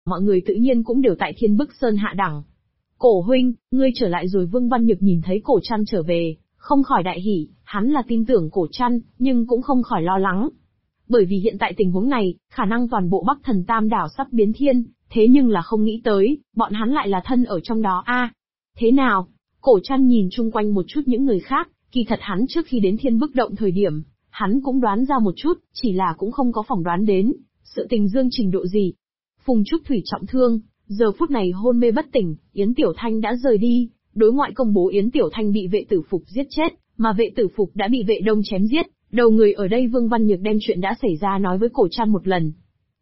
mọi người tự nhiên cũng đều tại Thiên Bức Sơn hạ đẳng. Cổ huynh, ngươi trở lại rồi. Vương Văn Nhược nhìn thấy Cổ Trăn trở về, không khỏi đại hỉ, hắn là tin tưởng Cổ Trăn, nhưng cũng không khỏi lo lắng. Bởi vì hiện tại tình huống này, khả năng toàn bộ Bắc Thần Tam Đảo sắp biến thiên, thế nhưng là không nghĩ tới, bọn hắn lại là thân ở trong đó a. Thế nào? Cổ Trăn nhìn chung quanh một chút những người khác, kỳ thật hắn trước khi đến Thiên Bức Động thời điểm, hắn cũng đoán ra một chút, chỉ là cũng không có phỏng đoán đến, sự tình dương trình độ gì. Phùng Trúc Thủy trọng thương, giờ phút này hôn mê bất tỉnh, Yến Tiểu Thanh đã rời đi, đối ngoại công bố Yến Tiểu Thanh bị vệ tử Phục giết chết, mà vệ tử Phục đã bị vệ đông chém giết. Đầu người ở đây Vương Văn Nhược đem chuyện đã xảy ra nói với Cổ Trăn một lần.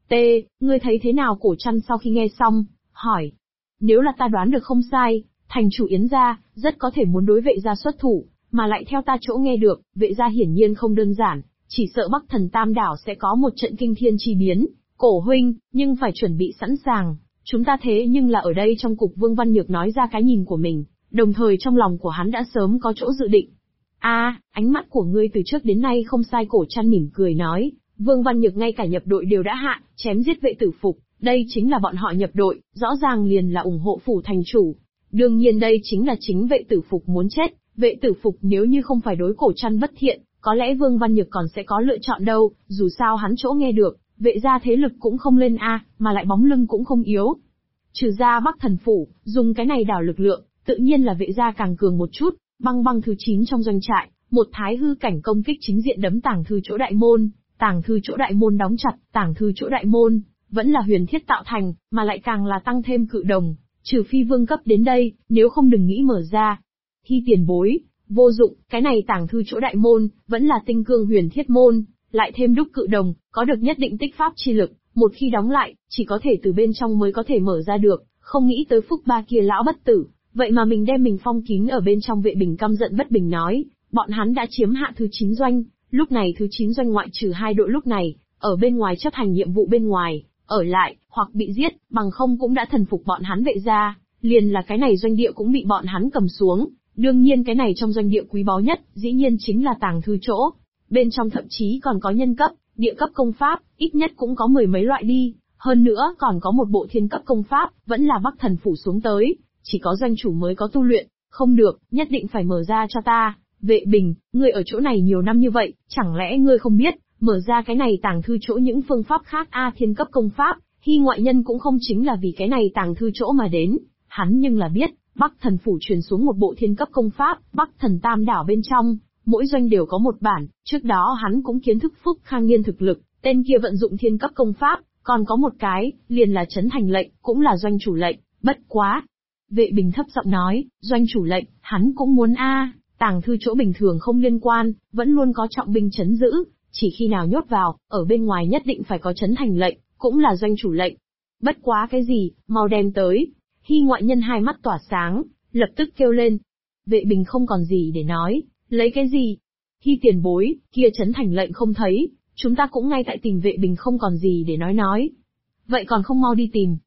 Ngươi thấy thế nào? Cổ Trăn sau khi nghe xong, hỏi. Nếu là ta đoán được không sai, thành chủ Yến gia, rất có thể muốn đối vệ gia xuất thủ, mà lại theo ta chỗ nghe được, vệ gia hiển nhiên không đơn giản, chỉ sợ Bắc Thần Tam Đảo sẽ có một trận kinh thiên chi biến. Cổ huynh, nhưng phải chuẩn bị sẵn sàng, chúng ta thế nhưng là ở đây trong cục. Vương Văn Nhược nói ra cái nhìn của mình, đồng thời trong lòng của hắn đã sớm có chỗ dự định. Ánh mắt của ngươi từ trước đến nay không sai. Cổ Trăn mỉm cười nói, Vương Văn Nhược ngay cả nhập đội đều đã hạ, chém giết vệ tử Phục, đây chính là bọn họ nhập đội, rõ ràng liền là ủng hộ phủ thành chủ. Đương nhiên đây chính là chính vệ tử Phục muốn chết, vệ tử Phục nếu như không phải đối Cổ Trăn bất thiện, có lẽ Vương Văn Nhược còn sẽ có lựa chọn đâu, dù sao hắn chỗ nghe được, vệ gia thế lực cũng không lên mà lại bóng lưng cũng không yếu. Trừ ra Bắc Thần Phủ, dùng cái này đảo lực lượng, tự nhiên là vệ gia càng cường một chút. Băng thứ 9 trong doanh trại, một thái hư cảnh công kích chính diện đấm tàng thư chỗ đại môn, tàng thư chỗ đại môn đóng chặt, tàng thư chỗ đại môn, vẫn là huyền thiết tạo thành, mà lại càng là tăng thêm cự đồng, trừ phi vương cấp đến đây, nếu không đừng nghĩ mở ra. Hy tiền bối, vô dụng, cái này tàng thư chỗ đại môn, vẫn là tinh cương huyền thiết môn, lại thêm đúc cự đồng, có được nhất định tích pháp chi lực, một khi đóng lại, chỉ có thể từ bên trong mới có thể mở ra được, không nghĩ tới Phúc Ba kia lão bất tử. Vậy mà mình đem mình phong kín ở bên trong. Vệ Bình căm giận bất bình nói, bọn hắn đã chiếm hạ thứ 9 doanh, lúc này thứ 9 doanh ngoại trừ 2 đội lúc này, ở bên ngoài chấp hành nhiệm vụ bên ngoài, ở lại, hoặc bị giết, bằng không cũng đã thần phục bọn hắn vệ gia, liền là cái này doanh địa cũng bị bọn hắn cầm xuống. Đương nhiên cái này trong doanh địa quý báu nhất, dĩ nhiên chính là tàng thư chỗ. Bên trong thậm chí còn có nhân cấp, địa cấp công pháp, ít nhất cũng có 10 mấy loại đi, hơn nữa còn có một bộ thiên cấp công pháp, vẫn là Bắc Thần Phủ xuống tới. Chỉ có doanh chủ mới có tu luyện, không được, nhất định phải mở ra cho ta. Vệ Bình, ngươi ở chỗ này nhiều năm như vậy, chẳng lẽ ngươi không biết, mở ra cái này tàng thư chỗ những phương pháp khác thiên cấp công pháp, Hy ngoại nhân cũng không chính là vì cái này tàng thư chỗ mà đến, hắn nhưng là biết, Bắc Thần Phủ truyền xuống một bộ thiên cấp công pháp, Bắc Thần Tam Đảo bên trong, mỗi doanh đều có một bản, trước đó hắn cũng kiến thức Phúc Khang Niên thực lực, tên kia vận dụng thiên cấp công pháp, còn có một cái, liền là Trấn Thành lệnh, cũng là doanh chủ lệnh, bất quá. Vệ Bình thấp giọng nói, doanh chủ lệnh, hắn cũng muốn tàng thư chỗ bình thường không liên quan, vẫn luôn có trọng binh trấn giữ, chỉ khi nào nhốt vào, ở bên ngoài nhất định phải có Trấn Thành lệnh, cũng là doanh chủ lệnh. Bất quá cái gì, mau đem tới. Hy ngoại nhân hai mắt tỏa sáng, lập tức kêu lên. Vệ Bình không còn gì để nói, lấy cái gì? Hy tiền bối, kia Trấn Thành lệnh không thấy, chúng ta cũng ngay tại tìm. Vệ Bình không còn gì để nói. Vậy còn không mau đi tìm,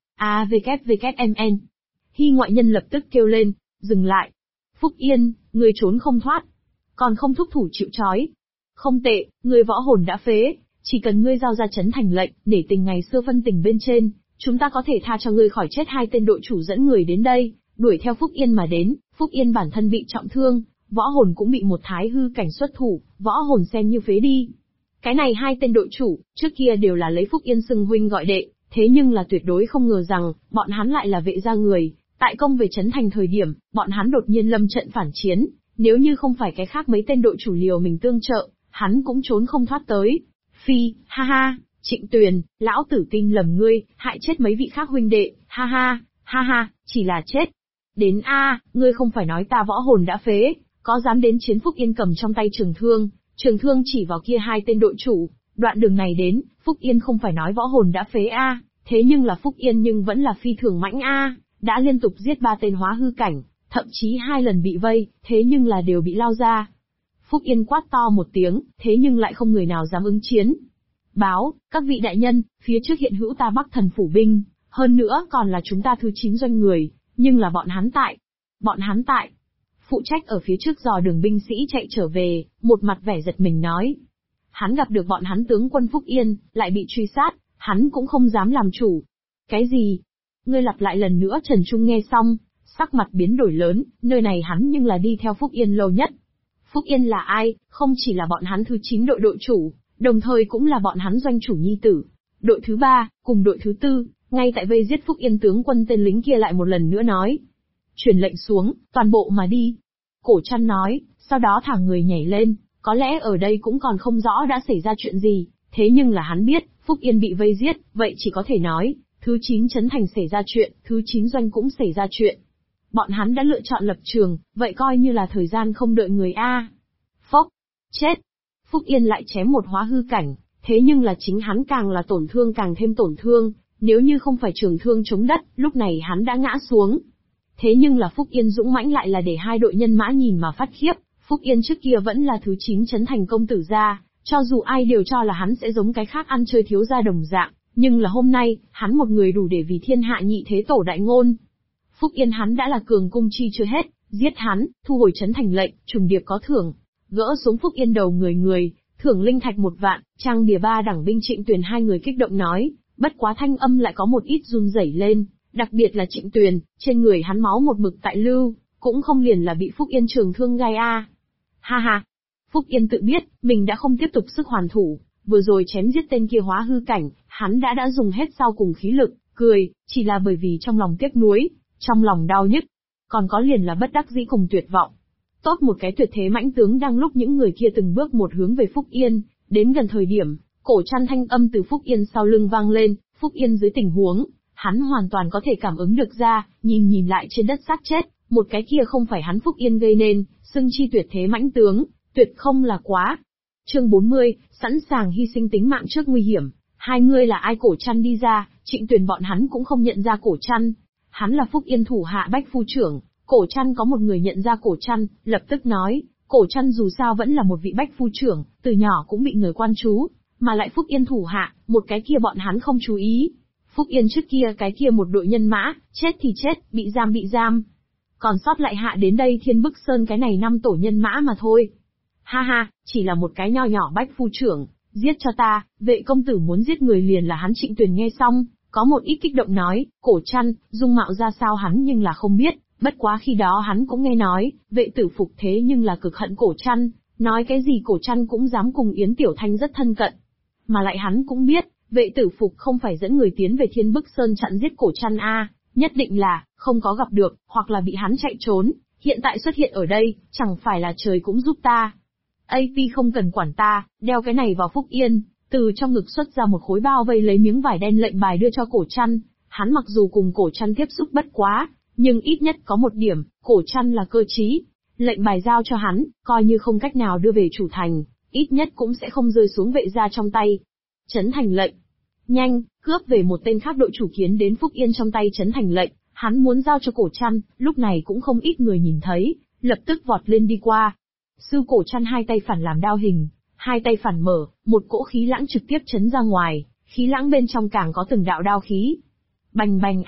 WWMN. Hy ngoại nhân lập tức kêu lên, dừng lại. Phúc Yên, ngươi trốn không thoát, còn không thúc thủ chịu trói. Không tệ, ngươi võ hồn đã phế, chỉ cần ngươi giao ra Trấn Thành lệnh, nể tình ngày xưa phân tình bên trên, chúng ta có thể tha cho ngươi khỏi chết. Hai tên đội chủ dẫn người đến đây, đuổi theo Phúc Yên mà đến. Phúc Yên bản thân bị trọng thương, võ hồn cũng bị một thái hư cảnh xuất thủ, võ hồn xem như phế đi. Cái này hai tên đội chủ, trước kia đều là lấy Phúc Yên xưng huynh gọi đệ, thế nhưng là tuyệt đối không ngờ rằng, bọn hắn lại là vệ gia người. Tại công về Trấn Thành thời điểm, bọn hắn đột nhiên lâm trận phản chiến, nếu như không phải cái khác mấy tên đội chủ liều mình tương trợ, hắn cũng trốn không thoát tới. Phi, ha ha, Trịnh Tuyền, lão tử tin lầm ngươi, hại chết mấy vị khác huynh đệ, ha ha, chỉ là chết. Đến ngươi không phải nói ta võ hồn đã phế, có dám đến chiến? Phúc Yên cầm trong tay trường thương chỉ vào kia hai tên đội chủ, đoạn đường này đến, Phúc Yên không phải nói võ hồn đã phế thế nhưng là Phúc Yên nhưng vẫn là phi thường mãnh đã liên tục giết 3 tên hóa hư cảnh, thậm chí 2 lần bị vây, thế nhưng là đều bị lao ra. Phúc Yên quát to một tiếng, thế nhưng lại không người nào dám ứng chiến. Báo, các vị đại nhân, phía trước hiện hữu ta Bắc Thần Phủ binh, hơn nữa còn là chúng ta thứ 9 doanh người, nhưng là bọn hắn tại. Phụ trách ở phía trước dò đường binh sĩ chạy trở về, một mặt vẻ giật mình nói. Hắn gặp được bọn hắn tướng quân Phúc Yên, lại bị truy sát, hắn cũng không dám làm chủ. Cái gì? Ngươi lặp lại lần nữa. Trần Trung nghe xong, sắc mặt biến đổi lớn, nơi này hắn nhưng là đi theo Phúc Yên lâu nhất. Phúc Yên là ai? Không chỉ là bọn hắn thứ 9 đội đội chủ, đồng thời cũng là bọn hắn doanh chủ nhi tử. Đội thứ 3, cùng đội thứ 4, ngay tại vây giết Phúc Yên tướng quân tên lính kia lại một lần nữa nói. Truyền lệnh xuống, toàn bộ mà đi. Cổ Trăn nói, sau đó thả người nhảy lên, có lẽ ở đây cũng còn không rõ đã xảy ra chuyện gì, thế nhưng là hắn biết, Phúc Yên bị vây giết, vậy chỉ có thể nói, thứ 9 trấn thành xảy ra chuyện, thứ 9 doanh cũng xảy ra chuyện. Bọn hắn đã lựa chọn lập trường, vậy coi như là thời gian không đợi người a. Phốc, chết. Phúc Yên lại chém một hóa hư cảnh, thế nhưng là chính hắn càng là tổn thương càng thêm tổn thương, nếu như không phải trường thương chống đất, lúc này hắn đã ngã xuống. Thế nhưng là Phúc Yên dũng mãnh lại là để hai đội nhân mã nhìn mà phát khiếp, Phúc Yên trước kia vẫn là thứ 9 trấn thành công tử gia, cho dù ai đều cho là hắn sẽ giống cái khác ăn chơi thiếu gia đồng dạng, nhưng là hôm nay, hắn một người đủ để vì thiên hạ nhị thế tổ đại ngôn. Phúc Yên hắn đã là cường cung chi chưa hết, giết hắn, thu hồi trấn thành lệnh, trùng điệp có thưởng, gỡ xuống Phúc Yên đầu người, thưởng linh thạch 1 vạn, trang bìa 3 đẳng binh. Trịnh Tuyền hai người kích động nói, bất quá thanh âm lại có một ít run rẩy lên, đặc biệt là Trịnh Tuyền, trên người hắn máu một mực tại lưu, cũng không liền là bị Phúc Yên trường thương gai a. Ha ha. Phúc Yên tự biết, mình đã không tiếp tục sức hoàn thủ, vừa rồi chém giết tên kia hóa hư cảnh, hắn đã dùng hết sau cùng khí lực, cười, chỉ là bởi vì trong lòng tiếc nuối, trong lòng đau nhức, còn có liền là bất đắc dĩ cùng tuyệt vọng. Tốt một cái tuyệt thế mãnh tướng đang lúc những người kia từng bước một hướng về Phúc Yên, đến gần thời điểm, Cổ Trăn thanh âm từ Phúc Yên sau lưng vang lên, Phúc Yên dưới tình huống, hắn hoàn toàn có thể cảm ứng được ra, nhìn lại trên đất xác chết, một cái kia không phải hắn Phúc Yên gây nên, xưng chi tuyệt thế mãnh tướng, tuyệt không là quá. Chương 40, sẵn sàng hy sinh tính mạng trước nguy hiểm. Hai người là ai? Cổ Trăn đi ra, Trịnh Tuyền bọn hắn cũng không nhận ra Cổ Trăn. Hắn là Phúc Yên thủ hạ bách phu trưởng. Cổ Trăn có một người nhận ra Cổ Trăn, lập tức nói, Cổ Trăn dù sao vẫn là một vị bách phu trưởng, từ nhỏ cũng bị người quan chú, mà lại Phúc Yên thủ hạ, một cái kia bọn hắn không chú ý. Phúc Yên trước kia cái kia một đội nhân mã, chết thì chết, bị giam. Còn sót lại hạ đến đây Thiên Bức Sơn cái này 5 tổ nhân mã mà thôi. Ha ha, chỉ là một cái nho nhỏ bách phu trưởng, giết cho ta, vệ công tử muốn giết người liền là hắn. Trịnh Tuyền nghe xong, có một ít kích động nói, Cổ Trăn, dung mạo ra sao hắn nhưng là không biết, bất quá khi đó hắn cũng nghe nói, vệ tử phục thế nhưng là cực hận Cổ Trăn, nói cái gì Cổ Trăn cũng dám cùng Yến Tiểu Thanh rất thân cận. Mà lại hắn cũng biết, vệ tử phục không phải dẫn người tiến về Thiên Bức Sơn chặn giết Cổ Trăn a, nhất định là, không có gặp được, hoặc là bị hắn chạy trốn, hiện tại xuất hiện ở đây, chẳng phải là trời cũng giúp ta. AP không cần quản ta, đeo cái này vào Phúc Yên, từ trong ngực xuất ra một khối bao vây lấy miếng vải đen lệnh bài đưa cho Cổ Trăn, hắn mặc dù cùng Cổ Trăn tiếp xúc bất quá, nhưng ít nhất có một điểm, Cổ Trăn là cơ trí, lệnh bài giao cho hắn, coi như không cách nào đưa về chủ thành, ít nhất cũng sẽ không rơi xuống vệ gia trong tay. Trấn thành lệnh. Nhanh, cướp về một tên khác đội chủ kiến đến Phúc Yên trong tay trấn thành lệnh, hắn muốn giao cho Cổ Trăn, lúc này cũng không ít người nhìn thấy, lập tức vọt lên đi qua. Sư Cổ Trăn hai tay phản làm đao hình, hai tay phản mở, một cỗ khí lãng trực tiếp chấn ra ngoài, khí lãng bên trong càng có từng đạo đao khí. Bành bành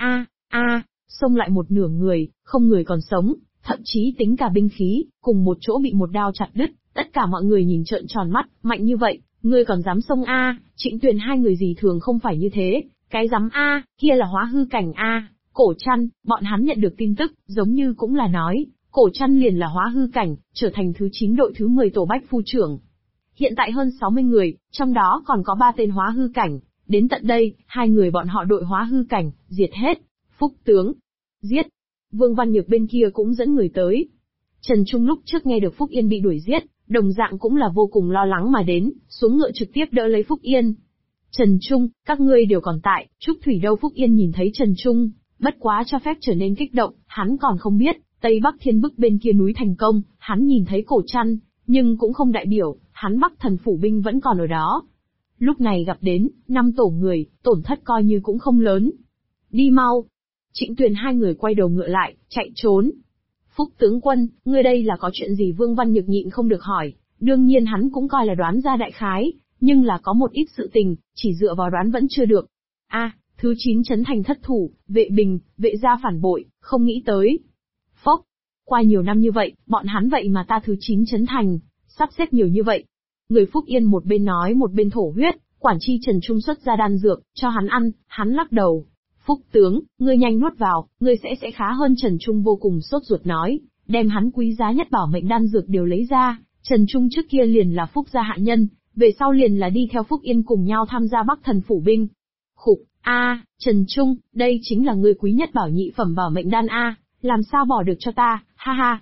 xông lại một nửa người, không người còn sống, thậm chí tính cả binh khí, cùng một chỗ bị một đao chặt đứt, tất cả mọi người nhìn trợn tròn mắt, mạnh như vậy, ngươi còn dám xông a? Trịnh Tuyền hai người gì thường không phải như thế, cái dám a, kia là hóa hư cảnh a. Cổ Trăn, bọn hắn nhận được tin tức, giống như cũng là nói, Cổ Trăn liền là hóa hư cảnh, trở thành thứ 9 đội thứ 10 tổ bách phu trưởng. Hiện tại hơn 60 người, trong đó còn có 3 tên hóa hư cảnh, đến tận đây, 2 người bọn họ đội hóa hư cảnh, diệt hết. Phúc tướng, giết. Vương Văn Nhược bên kia cũng dẫn người tới. Trần Trung lúc trước nghe được Phúc Yên bị đuổi giết, đồng dạng cũng là vô cùng lo lắng mà đến, xuống ngựa trực tiếp đỡ lấy Phúc Yên. Trần Trung, các ngươi đều còn tại, Trúc Thủy đâu? Phúc Yên nhìn thấy Trần Trung, bất quá cho phép trở nên kích động, hắn còn không biết, Tây Bắc Thiên Bức bên kia núi thành công, hắn nhìn thấy Cổ Trăn, nhưng cũng không đại biểu, hắn Bắc Thần phủ binh vẫn còn ở đó. Lúc này gặp đến, 5 tổ người, tổn thất coi như cũng không lớn. Đi mau. Trịnh Tuyền hai người quay đầu ngựa lại, chạy trốn. Phúc tướng quân, ngươi đây là có chuyện gì? Vương Văn Nhược nhịn không được hỏi, đương nhiên hắn cũng coi là đoán ra đại khái, nhưng là có một ít sự tình, chỉ dựa vào đoán vẫn chưa được. Thứ 9 trấn thành thất thủ, vệ bình, vệ gia phản bội, không nghĩ tới. Phốc, qua nhiều năm như vậy, bọn hắn vậy mà ta thứ 9 trấn thành, sắp xếp nhiều như vậy. Người Phúc Yên một bên nói một bên thổ huyết, quản chi Trần Trung xuất ra đan dược, cho hắn ăn, hắn lắc đầu. Phúc tướng, ngươi nhanh nuốt vào, ngươi sẽ khá hơn. Trần Trung vô cùng sốt ruột nói, đem hắn quý giá nhất bảo mệnh đan dược đều lấy ra. Trần Trung trước kia liền là Phúc gia hạ nhân, về sau liền là đi theo Phúc Yên cùng nhau tham gia Bắc Thần phủ binh. Khục, Trần Trung, đây chính là ngươi quý nhất bảo nhị phẩm bảo mệnh đan a, làm sao bỏ được cho ta, ha ha,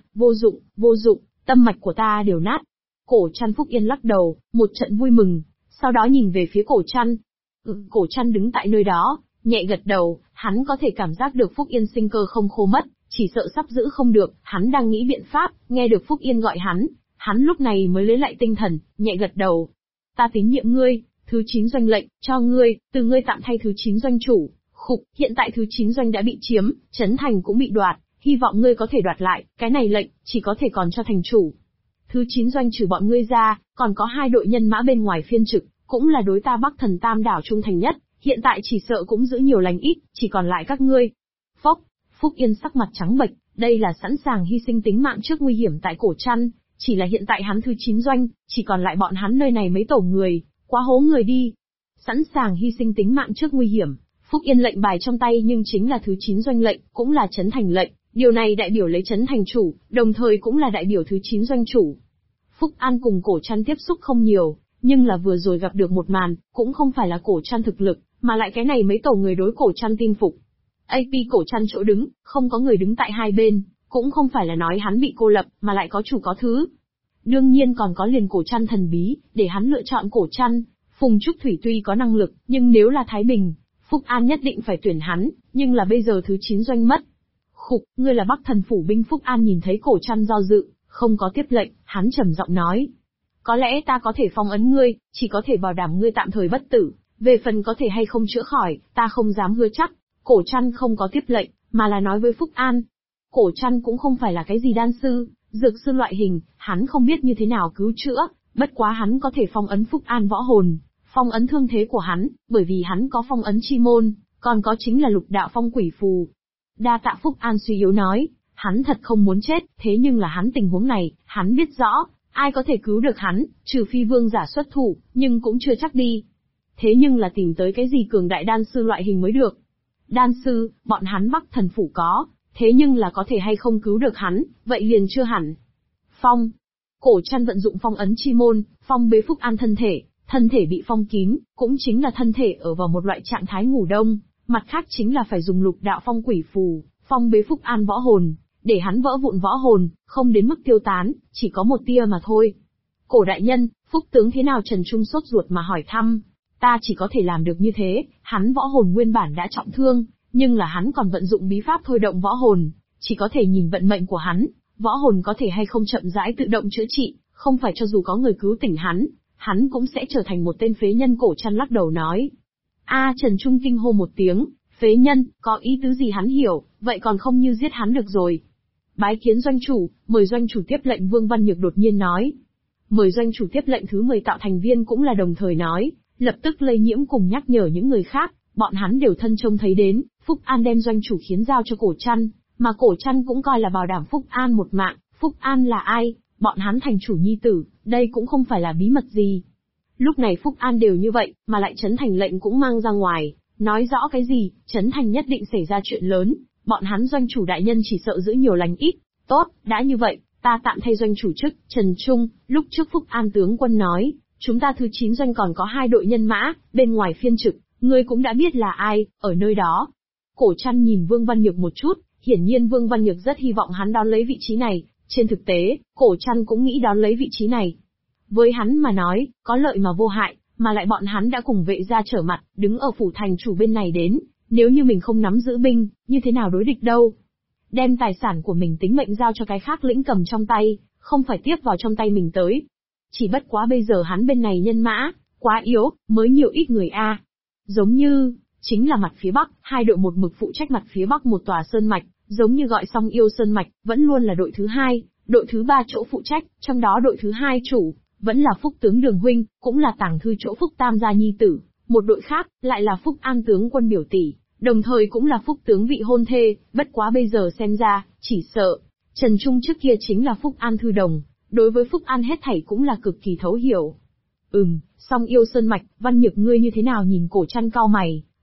vô dụng, tâm mạch của ta đều nát. Cổ Trăn Phúc Yên lắc đầu, một trận vui mừng, sau đó nhìn về phía Cổ Trăn. Cổ Trăn đứng tại nơi đó, nhẹ gật đầu, hắn có thể cảm giác được Phúc Yên sinh cơ không khô mất, chỉ sợ sắp giữ không được, hắn đang nghĩ biện pháp, nghe được Phúc Yên gọi hắn lúc này mới lấy lại tinh thần, nhẹ gật đầu. Ta tín nhiệm ngươi, thứ 9 doanh lệnh, cho ngươi, từ ngươi tạm thay thứ 9 doanh chủ. Khục, hiện tại thứ 9 doanh đã bị chiếm, Trấn Thành cũng bị đoạt, hy vọng ngươi có thể đoạt lại, cái này lệnh, chỉ có thể còn cho thành chủ. Thứ 9 doanh trừ bọn ngươi ra, còn có 2 đội nhân mã bên ngoài phiên trực, cũng là đối ta Bắc Thần Tam đảo trung thành nhất, hiện tại chỉ sợ cũng giữ nhiều lành ít, chỉ còn lại các ngươi. Phốc, Phúc Yên sắc mặt trắng bệch, đây là sẵn sàng hy sinh tính mạng trước nguy hiểm tại Cổ Trăn, chỉ là hiện tại hắn thứ 9 doanh, chỉ còn lại bọn hắn nơi này mấy tổ người, quá hố người đi. Sẵn sàng hy sinh tính mạng trước nguy hiểm, Phúc Yên lệnh bài trong tay nhưng chính là thứ 9 doanh lệnh, cũng là Trấn Thành lệnh, điều này đại biểu lấy Trấn Thành chủ, đồng thời cũng là đại biểu thứ 9 doanh chủ. Phúc An cùng Cổ Trăn tiếp xúc không nhiều, nhưng là vừa rồi gặp được một màn, cũng không phải là Cổ Trăn thực lực, mà lại cái này mấy tổ người đối Cổ Trăn tin phục. AP Cổ Trăn chỗ đứng, không có người đứng tại hai bên, cũng không phải là nói hắn bị cô lập, mà lại có chủ có thứ. Đương nhiên còn có liền Cổ Trăn thần bí, để hắn lựa chọn Cổ Trăn. Phùng Trúc Thủy tuy có năng lực, nhưng nếu là Thái Bình, Phúc An nhất định phải tuyển hắn, nhưng là bây giờ thứ 9 doanh mất. Khục, ngươi là Bắc Thần phủ binh. Phúc An nhìn thấy Cổ Trăn do dự, không có tiếp lệnh, hắn trầm giọng nói. Có lẽ ta có thể phong ấn ngươi, chỉ có thể bảo đảm ngươi tạm thời bất tử, về phần có thể hay không chữa khỏi, ta không dám hứa chắc. Cổ Trăn không có tiếp lệnh, mà là nói với Phúc An. Cổ Trăn cũng không phải là cái gì đan sư, dược sư loại hình, hắn không biết như thế nào cứu chữa, bất quá hắn có thể phong ấn Phúc An võ hồn, phong ấn thương thế của hắn, bởi vì hắn có phong ấn chi môn, còn có chính là lục đạo phong quỷ phù. Đa tạ. Phúc An suy yếu nói, hắn thật không muốn chết, thế nhưng là hắn tình huống này, hắn biết rõ, ai có thể cứu được hắn, trừ phi vương giả xuất thủ, nhưng cũng chưa chắc đi. Thế nhưng là tìm tới cái gì cường đại đan sư loại hình mới được. Đan sư, bọn hắn Bắc Thần phủ có, thế nhưng là có thể hay không cứu được hắn, vậy liền chưa hẳn. Phong. Cổ Trăn vận dụng phong ấn chi môn, phong bế Phúc An thân thể bị phong kín, cũng chính là thân thể ở vào một loại trạng thái ngủ đông, mặt khác chính là phải dùng lục đạo phong quỷ phù, phong bế Phúc An võ hồn, để hắn vỡ vụn võ hồn, không đến mức tiêu tán, chỉ có một tia mà thôi. Cổ đại nhân, Phúc tướng thế nào? Trần Trung sốt ruột mà hỏi thăm. Ta chỉ có thể làm được như thế, hắn võ hồn nguyên bản đã trọng thương, nhưng là hắn còn vận dụng bí pháp thôi động võ hồn, chỉ có thể nhìn vận mệnh của hắn, võ hồn có thể hay không chậm rãi tự động chữa trị, không phải cho dù có người cứu tỉnh hắn cũng sẽ trở thành một tên phế nhân. Cổ Trăn lắc đầu nói. Trần Trung kinh hô một tiếng, phế nhân, có ý tứ gì hắn hiểu, vậy còn không như giết hắn được rồi. Bái kiến doanh chủ, mời doanh chủ tiếp lệnh. Vương Văn Nhược đột nhiên nói. Mời doanh chủ tiếp lệnh. Thứ 10 tạo thành viên cũng là đồng thời nói, lập tức lây nhiễm cùng nhắc nhở những người khác, bọn hắn đều thân trông thấy đến, Phúc An đem doanh chủ khiến giao cho Cổ Trăn, mà Cổ Trăn cũng coi là bảo đảm Phúc An một mạng. Phúc An là ai? Bọn hắn thành chủ nhi tử, đây cũng không phải là bí mật gì. Lúc này Phúc An đều như vậy, mà lại Trấn Thành lệnh cũng mang ra ngoài, nói rõ cái gì, Trấn Thành nhất định xảy ra chuyện lớn, bọn hắn doanh chủ đại nhân chỉ sợ giữ nhiều lành ít. Tốt, đã như vậy, ta tạm thay doanh chủ chức. Trần Trung, lúc trước Phúc An tướng quân nói, chúng ta thứ 9 doanh còn có 2 đội nhân mã, bên ngoài phiên trực, ngươi cũng đã biết là ai, ở nơi đó. Cổ Trăn nhìn Vương Văn Nhược một chút, hiển nhiên Vương Văn Nhược rất hy vọng hắn đón lấy vị trí này, trên thực tế, Cổ Trăn cũng nghĩ đón lấy vị trí này. Với hắn mà nói, có lợi mà vô hại, mà lại bọn hắn đã cùng vệ gia trở mặt, đứng ở phủ thành chủ bên này đến, nếu như mình không nắm giữ binh, như thế nào đối địch đâu. Đem tài sản của mình tính mệnh giao cho cái khác lĩnh cầm trong tay, không phải tiếp vào trong tay mình tới. Chỉ bất quá bây giờ hắn bên này nhân mã, quá yếu, mới nhiều ít người a. Giống như, chính là mặt phía Bắc, 2 đội một mực phụ trách mặt phía Bắc một tòa sơn mạch, giống như gọi xong yêu sơn mạch, vẫn luôn là đội thứ 2, đội thứ 3 chỗ phụ trách, trong đó đội thứ 2 chủ, vẫn là Phúc tướng Đường huynh, cũng là tàng thư chỗ Phúc Tam gia nhi tử, một đội khác, lại là Phúc An tướng quân biểu tỷ, đồng thời cũng là Phúc tướng vị hôn thê, bất quá bây giờ xem ra, chỉ sợ, Trần Trung trước kia chính là Phúc An thư đồng, đối với Phúc An hết thảy cũng là cực kỳ thấu hiểu. Song yêu sơn mạch, Văn Nhược ngươi như thế nào? Nhìn Cổ Trăn cau mày,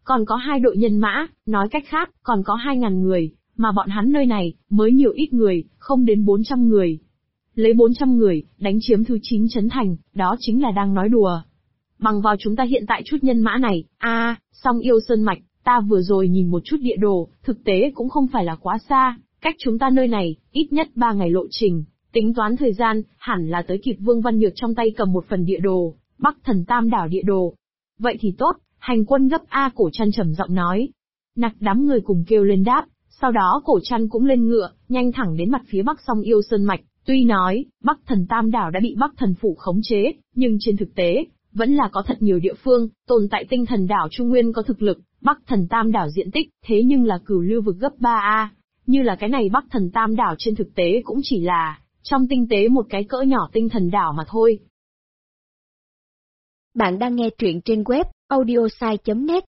còn có 2 đội nhân mã, nói cách khác, còn có 2.000 người, mà bọn hắn nơi này, mới nhiều ít người, không đến 400 người. Lấy 400 người, đánh chiếm thứ 9 trấn thành, đó chính là đang nói đùa. Bằng vào chúng ta hiện tại chút nhân mã này, Song Yêu Sơn Mạch, ta vừa rồi nhìn một chút địa đồ, thực tế cũng không phải là quá xa, cách chúng ta nơi này, ít nhất 3 ngày lộ trình, tính toán thời gian, hẳn là tới kịp Vương Văn Nhược trong tay cầm một phần địa đồ, Bắc Thần Tam Đảo địa đồ. Vậy thì tốt, hành quân gấp A, Cổ Trăn trầm giọng nói. Nặc đám người cùng kêu lên đáp, sau đó Cổ Trăn cũng lên ngựa, nhanh thẳng đến mặt phía Bắc Song Yêu Sơn Mạch, tuy nói, Bắc Thần Tam Đảo đã bị Bắc Thần Phủ khống chế, nhưng trên thực tế, vẫn là có thật nhiều địa phương, tồn tại Tinh Thần Đảo Trung Nguyên có thực lực, Bắc Thần Tam Đảo diện tích, thế nhưng là cửu lưu vực gấp 3A, như là cái này Bắc Thần Tam Đảo trên thực tế cũng chỉ là, trong tinh tế một cái cỡ nhỏ Tinh Thần Đảo mà thôi. Bạn đang nghe truyện trên web, audiosai.net.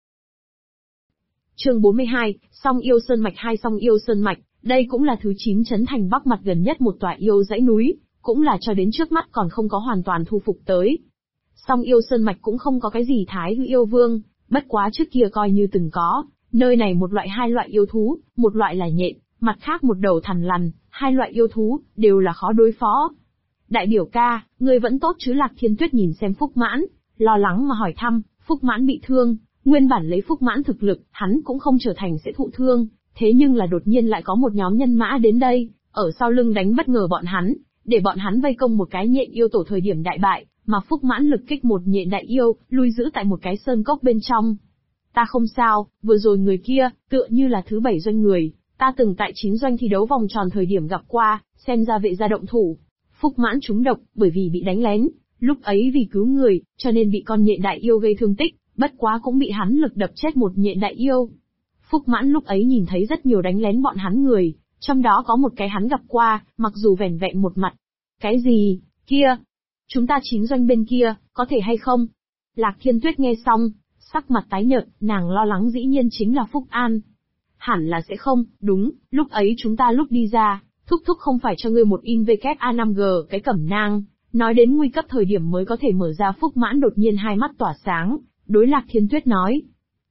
Chương 42, Song Yêu Sơn Mạch 2. Song Yêu Sơn Mạch, đây cũng là thứ 9 trấn thành Bắc mặt gần nhất một tòa yêu dãy núi, cũng là cho đến trước mắt còn không có hoàn toàn thu phục tới. Song Yêu Sơn Mạch cũng không có cái gì Thái Hư Yêu Vương, bất quá trước kia coi như từng có, nơi này một loại 2 loại yêu thú, một loại là nhện, mặt khác một đầu thằn lằn, 2 loại yêu thú, đều là khó đối phó. Đại biểu ca, ngươi vẫn tốt chứ? Lạc Thiên Tuyết nhìn xem Phúc Mãn, lo lắng mà hỏi thăm. Phúc Mãn bị thương, nguyên bản lấy Phúc Mãn thực lực, hắn cũng không trở thành sẽ thụ thương, thế nhưng là đột nhiên lại có một nhóm nhân mã đến đây, ở sau lưng đánh bất ngờ bọn hắn, để bọn hắn vây công một cái nhện yêu tổ thời điểm đại bại, mà Phúc Mãn lực kích một nhện đại yêu, lui giữ tại một cái sơn cốc bên trong. Ta không sao, vừa rồi người kia, tựa như là thứ 7 doanh người, ta từng tại 9 doanh thi đấu vòng tròn thời điểm gặp qua, xem ra vệ gia động thủ. Phúc Mãn trúng độc, bởi vì bị đánh lén, lúc ấy vì cứu người, cho nên bị con nhện đại yêu gây thương tích, bất quá cũng bị hắn lực đập chết một nhện đại yêu. Phúc Mãn lúc ấy nhìn thấy rất nhiều đánh lén bọn hắn người, trong đó có một cái hắn gặp qua, mặc dù vẻn vẹn một mặt. Cái gì, kia? Chúng ta 9 doanh bên kia, có thể hay không? Lạc Thiên Tuyết nghe xong, sắc mặt tái nhợt, nàng lo lắng dĩ nhiên chính là Phúc An. Hẳn là sẽ không, đúng, lúc ấy chúng ta lúc đi ra, thúc không phải cho ngươi một in VKA5G cái cẩm nang, nói đến nguy cấp thời điểm mới có thể mở ra. Phúc Mãn đột nhiên hai mắt tỏa sáng, đối Lạc Thiên Tuyết nói.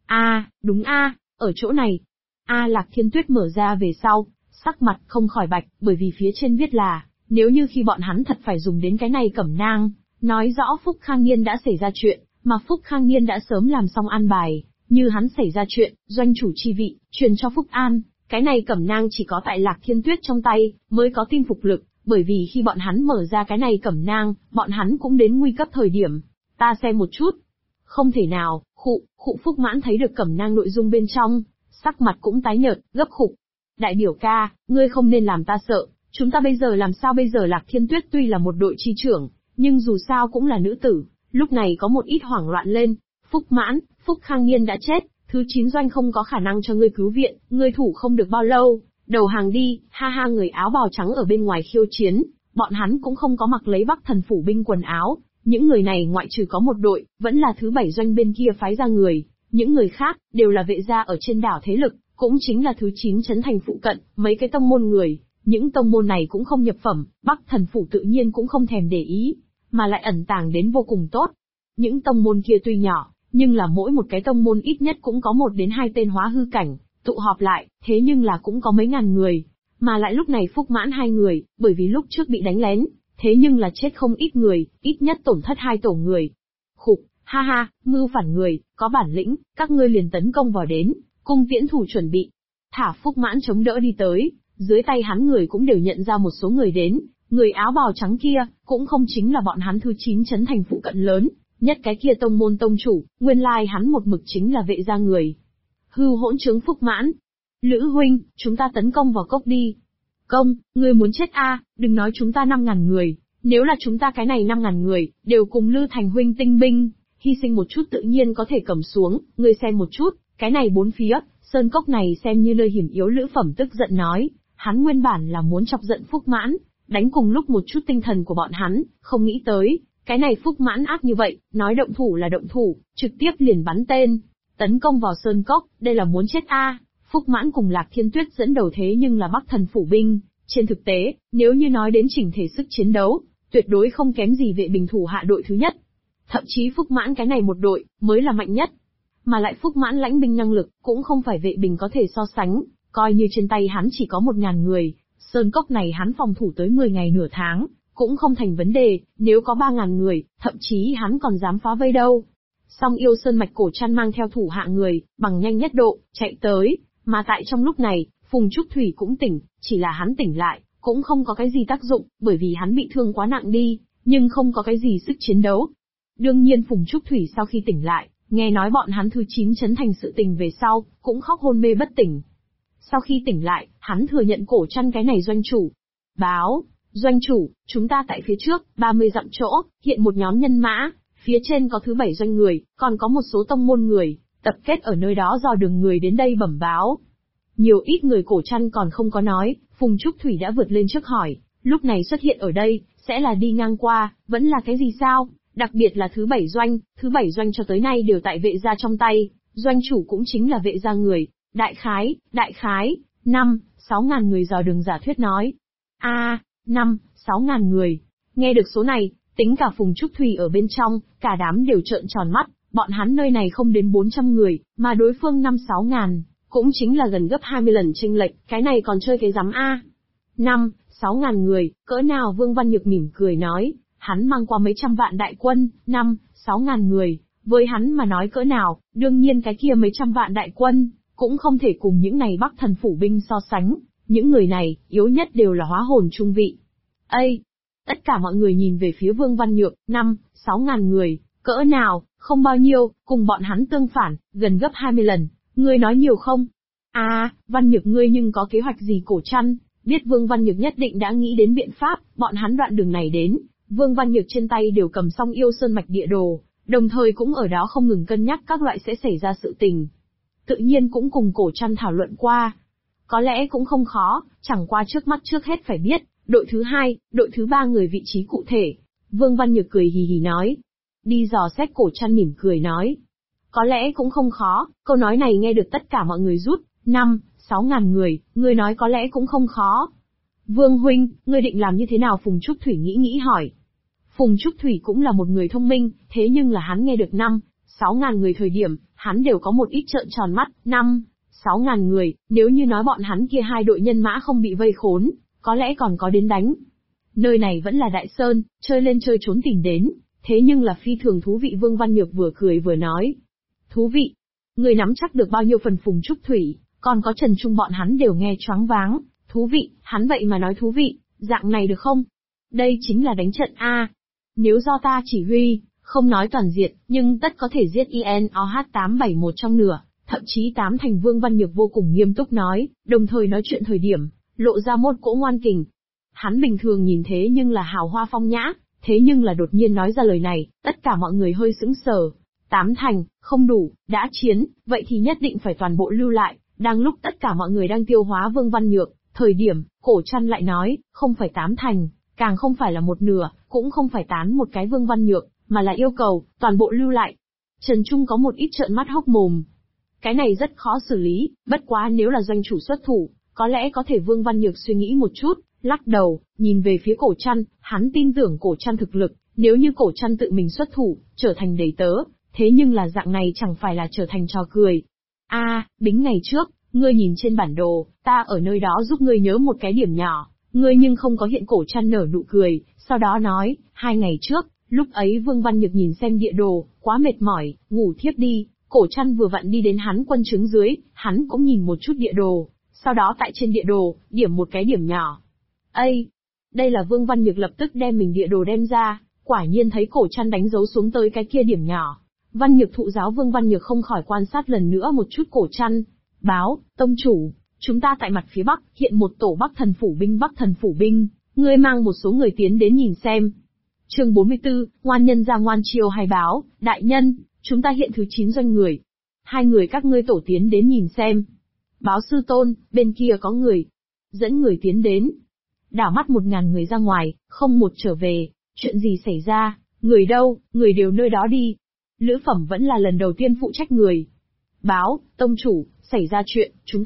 Đúng ở chỗ này. Lạc Thiên Tuyết mở ra về sau, sắc mặt không khỏi bạch, bởi vì phía trên viết là, nếu như khi bọn hắn thật phải dùng đến cái này cẩm nang, nói rõ Phúc Khang Niên đã xảy ra chuyện, mà Phúc Khang Niên đã sớm làm xong an bài, như hắn xảy ra chuyện, doanh chủ chi vị, truyền cho Phúc An, cái này cẩm nang chỉ có tại Lạc Thiên Tuyết trong tay, mới có tin phục lực, bởi vì khi bọn hắn mở ra cái này cẩm nang, bọn hắn cũng đến nguy cấp thời điểm. Ta xem một chút. Không thể nào, khụ Phúc Mãn thấy được cẩm nang nội dung bên trong, sắc mặt cũng tái nhợt, gấp khục. Đại biểu ca, ngươi không nên làm ta sợ, chúng ta bây giờ làm sao bây giờ? Lạc Thiên Tuyết tuy là một đội chi trưởng, nhưng dù sao cũng là nữ tử, lúc này có một ít hoảng loạn lên. Phúc Mãn, Phúc Khang Niên đã chết, thứ 9 doanh không có khả năng cho ngươi cứu viện, ngươi thủ không được bao lâu, đầu hàng đi. Ha, người áo bào trắng ở bên ngoài khiêu chiến, bọn hắn cũng không có mặc lấy Bắc Thần Phủ binh quần áo, những người này ngoại trừ có một đội, vẫn là thứ 7 doanh bên kia phái ra người, những người khác, đều là vệ gia ở trên đảo thế lực, cũng chính là thứ 9 trấn thành phụ cận, mấy cái tông môn người, những tông môn này cũng không nhập phẩm, Bắc Thần Phủ tự nhiên cũng không thèm để ý, mà lại ẩn tàng đến vô cùng tốt. Những tông môn kia tuy nhỏ, nhưng là mỗi một cái tông môn ít nhất cũng có 1 đến 2 tên hóa hư cảnh, tụ họp lại, thế nhưng là cũng có mấy ngàn người, mà lại lúc này Phúc Mãn 2 người, bởi vì lúc trước bị đánh lén, thế nhưng là chết không ít người, ít nhất tổn thất 2 tổ người. Khục, ha, mưu phản người, có bản lĩnh, các ngươi liền tấn công vào đến, cung tiễn thủ chuẩn bị. Thả Phúc Mãn chống đỡ đi tới, dưới tay hắn người cũng đều nhận ra một số người đến, người áo bào trắng kia, cũng không chính là bọn hắn thứ 9 trấn thành phụ cận lớn, nhất cái kia tông môn tông chủ, nguyên lai hắn một mực chính là vệ gia người. Hưu hỗn trướng Phúc Mãn. Lữ huynh, chúng ta tấn công vào cốc đi. Công, ngươi muốn chết đừng nói chúng ta 5.000 người, nếu là chúng ta cái này 5.000 người, đều cùng Lư Thành huynh tinh binh, hy sinh một chút tự nhiên có thể cầm xuống, ngươi xem một chút, cái này 4 phía, sơn cốc này xem như nơi hiểm yếu. Lữ Phẩm tức giận nói, hắn nguyên bản là muốn chọc giận Phúc Mãn, đánh cùng lúc một chút tinh thần của bọn hắn, không nghĩ tới, cái này Phúc Mãn ác như vậy, nói động thủ là động thủ, trực tiếp liền bắn tên, tấn công vào sơn cốc, đây là muốn chết Phúc Mãn cùng Lạc Thiên Tuyết dẫn đầu thế nhưng là Bắc Thần Phủ binh, trên thực tế, nếu như nói đến chỉnh thể sức chiến đấu, tuyệt đối không kém gì vệ bình thủ hạ đội thứ nhất. Thậm chí Phúc Mãn cái này một đội, mới là mạnh nhất. mà lại phúc mãn lãnh binh năng lực, cũng không phải vệ bình có thể so sánh, coi như trên tay hắn chỉ có 1.000 người, sơn cốc này hắn phòng thủ tới 10 ngày nửa tháng, cũng không thành vấn đề, nếu có 3.000 người, thậm chí hắn còn dám phá vây đâu. Song yêu sơn mạch Cổ Trăn mang theo thủ hạ người, bằng nhanh nhất độ, chạy tới, mà tại trong lúc này, Phùng Trúc Thủy cũng tỉnh, chỉ là hắn tỉnh lại, cũng không có cái gì tác dụng, bởi vì hắn bị thương quá nặng đi, nhưng không có cái gì sức chiến đấu. Đương nhiên Phùng Trúc Thủy sau khi tỉnh lại, nghe nói bọn hắn thứ 9 trấn thành sự tình về sau, cũng khóc hôn mê bất tỉnh. Sau khi tỉnh lại, hắn thừa nhận Cổ Trăn cái này doanh chủ. Báo, doanh chủ, chúng ta tại phía trước, 30 dặm chỗ, hiện một nhóm nhân mã, phía trên có thứ 7 doanh người, còn có một số tông môn người, tập kết ở nơi đó dò đường người đến đây bẩm báo. Nhiều ít người Cổ Trăn còn không có nói, Phùng Trúc Thủy đã vượt lên trước hỏi, lúc này xuất hiện ở đây, sẽ là đi ngang qua, vẫn là cái gì sao? Đặc biệt là thứ 7 doanh cho tới nay đều tại vệ gia trong tay, doanh chủ cũng chính là vệ gia người, đại khái, 5-6 ngàn người dò đường giả thuyết nói. 5-6 ngàn người. Nghe được số này, tính cả Phùng Trúc Thủy ở bên trong, cả đám đều trợn tròn mắt, bọn hắn nơi này không đến 400 người, mà đối phương 5-6 ngàn, cũng chính là gần gấp 20 lần chênh lệch, cái này còn chơi cái rắm a. 5-6 ngàn người, cỡ nào Vương Văn Nhược mỉm cười nói, hắn mang qua mấy trăm vạn đại quân, 5-6 ngàn người, với hắn mà nói cỡ nào, đương nhiên cái kia mấy trăm vạn đại quân, cũng không thể cùng những này Bắc Thần phủ binh so sánh, những người này, yếu nhất đều là hóa hồn trung vị. Tất cả mọi người nhìn về phía Vương Văn Nhược, 5-6 ngàn người, cỡ nào, không bao nhiêu, cùng bọn hắn tương phản, gần gấp 20 lần, ngươi nói nhiều không? Văn Nhược ngươi nhưng có kế hoạch gì Cổ Trăn? Biết Vương Văn Nhược nhất định đã nghĩ đến biện pháp, bọn hắn đoạn đường này đến, Vương Văn Nhược trên tay đều cầm xong yêu sơn mạch địa đồ, đồng thời cũng ở đó không ngừng cân nhắc các loại sẽ xảy ra sự tình. Tự nhiên cũng cùng Cổ Trăn thảo luận qua. Có lẽ cũng không khó, chẳng qua trước mắt trước hết phải biết, đội thứ 2, đội thứ 3 người vị trí cụ thể. Vương Văn Nhược cười hì hì nói. Đi dò xét Cổ Trăn mỉm cười nói. Có lẽ cũng không khó, câu nói này nghe được tất cả mọi người rút, 5-6 ngàn người, ngươi nói có lẽ cũng không khó. Vương huynh, ngươi định làm như thế nào? Phùng Trúc Thủy nghĩ hỏi. Phùng Trúc Thủy cũng là một người thông minh, thế nhưng là hắn nghe được 5-6 ngàn người thời điểm, hắn đều có một ít trợn tròn mắt, 5-6 ngàn người, nếu như nói bọn hắn kia hai đội nhân mã không bị vây khốn, có lẽ còn có đến đánh. Nơi này vẫn là Đại Sơn, chơi lên chơi trốn tìm đến, thế nhưng là phi thường thú vị. Vương Văn Nhược vừa cười vừa nói. Thú vị? Người nắm chắc được bao nhiêu phần? Phùng Trúc Thủy, còn có Trần Trung bọn hắn đều nghe choáng váng. Thú vị, hắn vậy mà nói thú vị, dạng này được không? Đây chính là đánh trận a. Nếu do ta chỉ huy, không nói toàn diệt, nhưng tất có thể giết INOH871 trong nửa, thậm chí 8 thành. Vương Văn Nhược vô cùng nghiêm túc nói, đồng thời nói chuyện thời điểm, lộ ra một cỗ ngoan kình. Hắn bình thường nhìn thế nhưng là hào hoa phong nhã, thế nhưng là đột nhiên nói ra lời này, tất cả mọi người hơi sững sờ. 8 thành, không đủ, đã chiến, vậy thì nhất định phải toàn bộ lưu lại. Đang lúc tất cả mọi người đang tiêu hóa Vương Văn Nhược, thời điểm, Cổ Trăn lại nói, không phải 8 thành, càng không phải là một nửa, cũng không phải tán một cái Vương Văn Nhược, mà là yêu cầu, toàn bộ lưu lại. Trần Trung có một ít trợn mắt hốc mồm. Cái này rất khó xử lý, bất quá nếu là doanh chủ xuất thủ, có lẽ có thể. Vương Văn Nhược suy nghĩ một chút, lắc đầu, nhìn về phía Cổ Trăn, hắn tin tưởng Cổ Trăn thực lực, nếu như Cổ Trăn tự mình xuất thủ, trở thành đầy tớ, thế nhưng là dạng này chẳng phải là trở thành trò cười. Bính ngày trước, ngươi nhìn trên bản đồ, ta ở nơi đó giúp ngươi nhớ một cái điểm nhỏ, ngươi nhưng không có hiện. Cổ Trăn nở nụ cười, sau đó nói, 2 ngày trước, lúc ấy Vương Văn Nhược nhìn xem địa đồ, quá mệt mỏi, ngủ thiếp đi. Cổ Trăn vừa vặn đi đến hắn quân trướng dưới, hắn cũng nhìn một chút địa đồ, sau đó tại trên địa đồ, điểm một cái điểm nhỏ. Đây là Vương Văn Nhược lập tức đem mình địa đồ đem ra, quả nhiên thấy Cổ Trăn đánh dấu xuống tới cái kia điểm nhỏ. Văn Nhược thụ giáo. Vương Văn Nhược không khỏi quan sát lần nữa một chút Cổ Trăn. Báo, tông chủ, chúng ta tại mặt phía bắc, hiện một tổ Bắc Thần phủ binh, ngươi mang một số người tiến đến nhìn xem. Chương 44, ngoan nhân ra ngoan chiêu hay báo, đại nhân, chúng ta hiện thứ 9 doanh người. 2 người các ngươi tổ tiến đến nhìn xem. Báo sư tôn, bên kia có người. Dẫn người tiến đến. Đảo mắt 1.000 người ra ngoài, không một trở về. Chuyện gì xảy ra, người đâu, người đều nơi đó đi. Lữ Phẩm vẫn là lần đầu tiên phụ trách người. Báo, tông chủ, xảy ra chuyện, chúng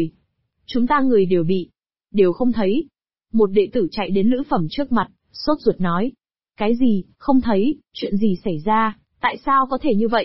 ta người đều không thấy. Một đệ tử chạy đến Lữ Phẩm trước mặt, sốt ruột nói. Cái gì, không thấy, chuyện gì xảy ra, tại sao có thể như vậy?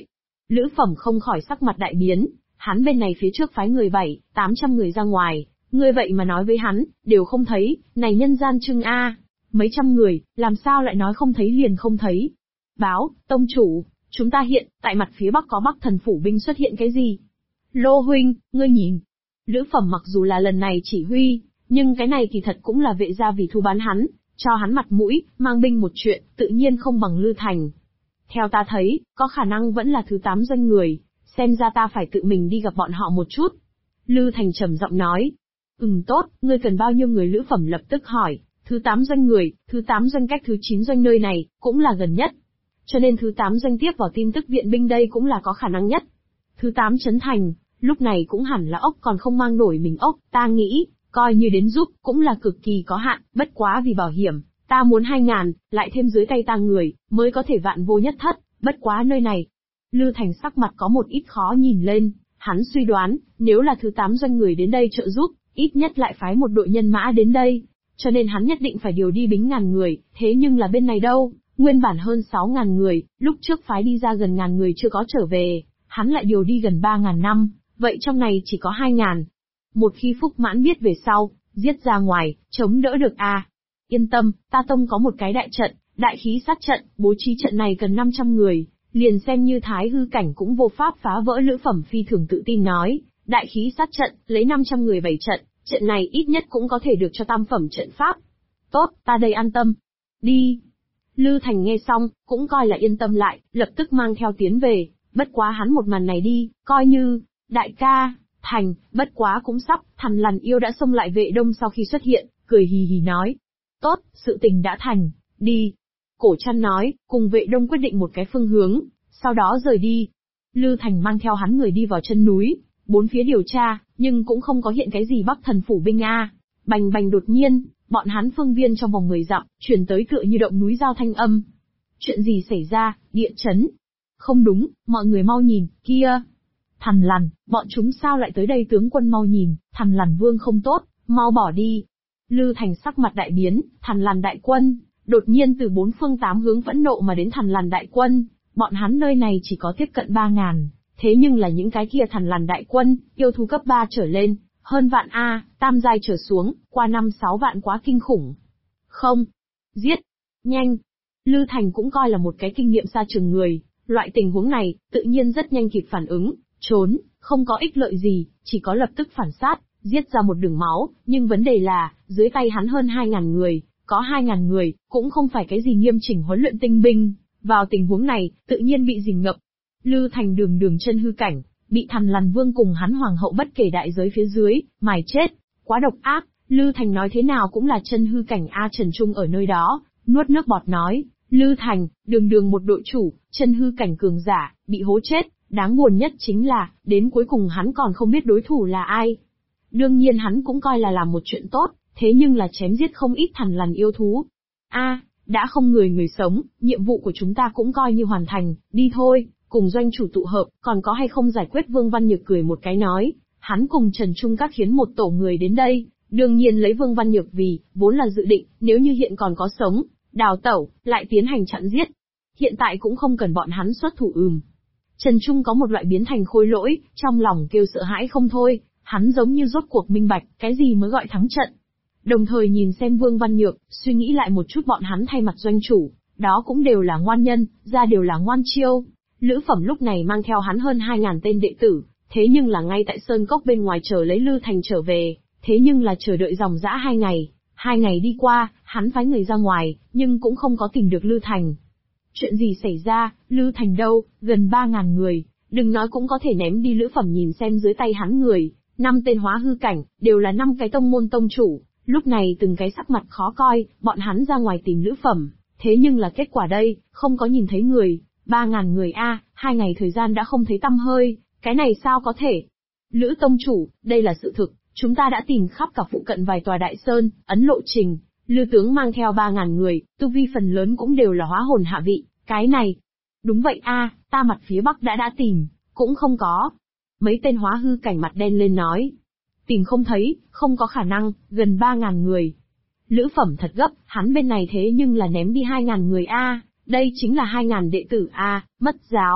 Lữ Phẩm không khỏi sắc mặt đại biến, hắn bên này phía trước phái người 700-800 người ra ngoài, ngươi vậy mà nói với hắn, đều không thấy, này nhân gian trưng a, mấy trăm người, làm sao lại nói không thấy liền không thấy. Báo, tông chủ, chúng ta hiện, tại mặt phía bắc có Bắc Thần phủ binh xuất hiện cái gì? Lô huynh, ngươi nhìn. Lữ Phẩm mặc dù là lần này chỉ huy, nhưng cái này kỳ thật cũng là vệ gia vì thu bán hắn, cho hắn mặt mũi, mang binh một chuyện, tự nhiên không bằng Lư Thành. Theo ta thấy, có khả năng vẫn là thứ 8 doanh người, xem ra ta phải tự mình đi gặp bọn họ một chút. Lư Thành trầm giọng nói. Tốt, ngươi cần bao nhiêu người? Lữ Phẩm lập tức hỏi, thứ 8 doanh người, thứ 8 doanh cách thứ 9 doanh nơi này, cũng là gần nhất. Cho nên thứ 8 doanh tiếp vào tin tức viện binh đây cũng là có khả năng nhất. Thứ 8 trấn thành, lúc này cũng hẳn là ốc còn không mang nổi mình ốc, ta nghĩ, coi như đến giúp, cũng là cực kỳ có hạn, bất quá vì bảo hiểm, ta muốn 2.000, lại thêm dưới tay ta người, mới có thể vạn vô nhất thất, bất quá nơi này. Lư Thành sắc mặt có một ít khó nhìn lên, hắn suy đoán, nếu là thứ 8 doanh người đến đây trợ giúp, ít nhất lại phái một đội nhân mã đến đây, cho nên hắn nhất định phải điều đi bính ngàn người, thế nhưng là bên này đâu, nguyên bản hơn 6.000 người, lúc trước phái đi ra gần ngàn người chưa có trở về, hắn lại điều đi gần 3.000 năm, vậy trong này chỉ có 2.000. Một khi Phúc Mãn biết về sau, giết ra ngoài, chống đỡ được à? Yên tâm, ta tông có một cái đại trận, đại khí sát trận, bố trí trận này cần 500 người, liền xem như Thái hư cảnh cũng vô pháp phá vỡ. Lữ Phẩm phi thường tự tin nói, đại khí sát trận, lấy 500 người bày trận, trận này ít nhất cũng có thể được cho tam phẩm trận pháp. Tốt, ta đây an tâm. Đi. Lư Thành nghe xong, cũng coi là yên tâm lại, lập tức mang theo tiến về, bất quá hắn một màn này đi, coi như, đại ca, thành, bất quá cũng sắp, Thằn Lằn yêu đã xông lại Vệ Đông sau khi xuất hiện, cười hì hì nói. Tốt, sự tình đã thành, đi. Cổ Trăn nói, cùng Vệ Đông quyết định một cái phương hướng, sau đó rời đi. Lư Thành mang theo hắn người đi vào chân núi, bốn phía điều tra, nhưng cũng không có hiện cái gì Bắc Thần phủ binh a. Bành bành đột nhiên, bọn hắn phương viên trong vòng 10 dặm, truyền tới tựa như động núi giao thanh âm. Chuyện gì xảy ra, địa chấn? Không đúng, mọi người mau nhìn, kia. Thằn Lằn, bọn chúng sao lại tới đây? Tướng quân mau nhìn, Thằn Lằn vương không tốt, mau bỏ đi. Lư Thành sắc mặt đại biến, Thằn Lằn đại quân, đột nhiên từ 4 phương 8 hướng phẫn nộ mà đến. Thằn Lằn đại quân, bọn hắn nơi này chỉ có tiếp cận 3.000, thế nhưng là những cái kia Thằn Lằn đại quân, yêu thú cấp 3 trở lên, hơn vạn a, tam giai trở xuống, qua 5-6 vạn quá kinh khủng. Không, giết, nhanh. Lư Thành cũng coi là một cái kinh nghiệm xa trường người, loại tình huống này, tự nhiên rất nhanh kịp phản ứng, trốn, không có ích lợi gì, chỉ có lập tức phản sát, giết ra một đường máu, nhưng vấn đề là, dưới tay hắn hơn 2.000 người, có 2.000 người, cũng không phải cái gì nghiêm chỉnh huấn luyện tinh binh, vào tình huống này, tự nhiên bị dìm ngập. Lư Thành đường chân hư cảnh, bị Thằn Lằn vương cùng hắn hoàng hậu bất kể đại giới phía dưới, mài chết, quá độc ác. Lư Thành nói thế nào cũng là chân hư cảnh a. Trần Trung ở nơi đó, nuốt nước bọt nói, Lư Thành, đường một đội chủ, chân hư cảnh cường giả, bị hố chết, đáng buồn nhất chính là, đến cuối cùng hắn còn không biết đối thủ là ai. Đương nhiên hắn cũng coi là làm một chuyện tốt, thế nhưng là chém giết không ít Thằn Lằn yêu thú. Đã không người sống, nhiệm vụ của chúng ta cũng coi như hoàn thành, đi thôi, cùng doanh chủ tụ hợp, còn có hay không giải quyết? Vương Văn Nhược cười một cái nói, hắn cùng Trần Trung các khiến một tổ người đến đây, đương nhiên lấy Vương Văn Nhược vì, vốn là dự định, nếu như hiện còn có sống, đào tẩu, lại tiến hành chặn giết. Hiện tại cũng không cần bọn hắn xuất thủ. Trần Trung có một loại biến thành khôi lỗi, trong lòng kêu sợ hãi không thôi, hắn giống như rốt cuộc minh bạch, cái gì mới gọi thắng trận. Đồng thời nhìn xem Vương Văn Nhược, suy nghĩ lại một chút bọn hắn thay mặt doanh chủ, đó cũng đều là ngoan nhân, ra đều là ngoan chiêu. Lữ Phẩm lúc này mang theo hắn hơn 2.000 tên đệ tử, thế nhưng là ngay tại Sơn Cốc bên ngoài chờ lấy Lư Thành trở về, thế nhưng là chờ đợi dòng dã 2 ngày. 2 ngày đi qua, hắn phái người ra ngoài, nhưng cũng không có tìm được Lư Thành. Chuyện gì xảy ra, Lư Thành đâu? Gần 3.000 người, đừng nói cũng có thể ném đi. Lữ Phẩm nhìn xem dưới tay hắn người, 5 tên hóa hư cảnh, đều là 5 cái tông môn tông chủ, lúc này từng cái sắc mặt khó coi, bọn hắn ra ngoài tìm Lữ Phẩm, thế nhưng là kết quả đây, không có nhìn thấy người. 3.000 người a, 2 ngày thời gian đã không thấy tăm hơi, cái này sao có thể? Lữ tông chủ, đây là sự thực, chúng ta đã tìm khắp cả phụ cận vài tòa đại sơn, ấn lộ trình, Lư tướng mang theo 3.000 người, tu vi phần lớn cũng đều là hóa hồn hạ vị, cái này. Đúng vậy a, ta mặt phía bắc đã tìm, cũng không có. Mấy tên hóa hư cảnh mặt đen lên nói. Tìm không thấy, không có khả năng, gần 3.000 người. Lữ Phẩm thật gấp, hắn bên này thế nhưng là ném đi 2.000 người a. Đây chính là 2.000 đệ tử a, mất giáo.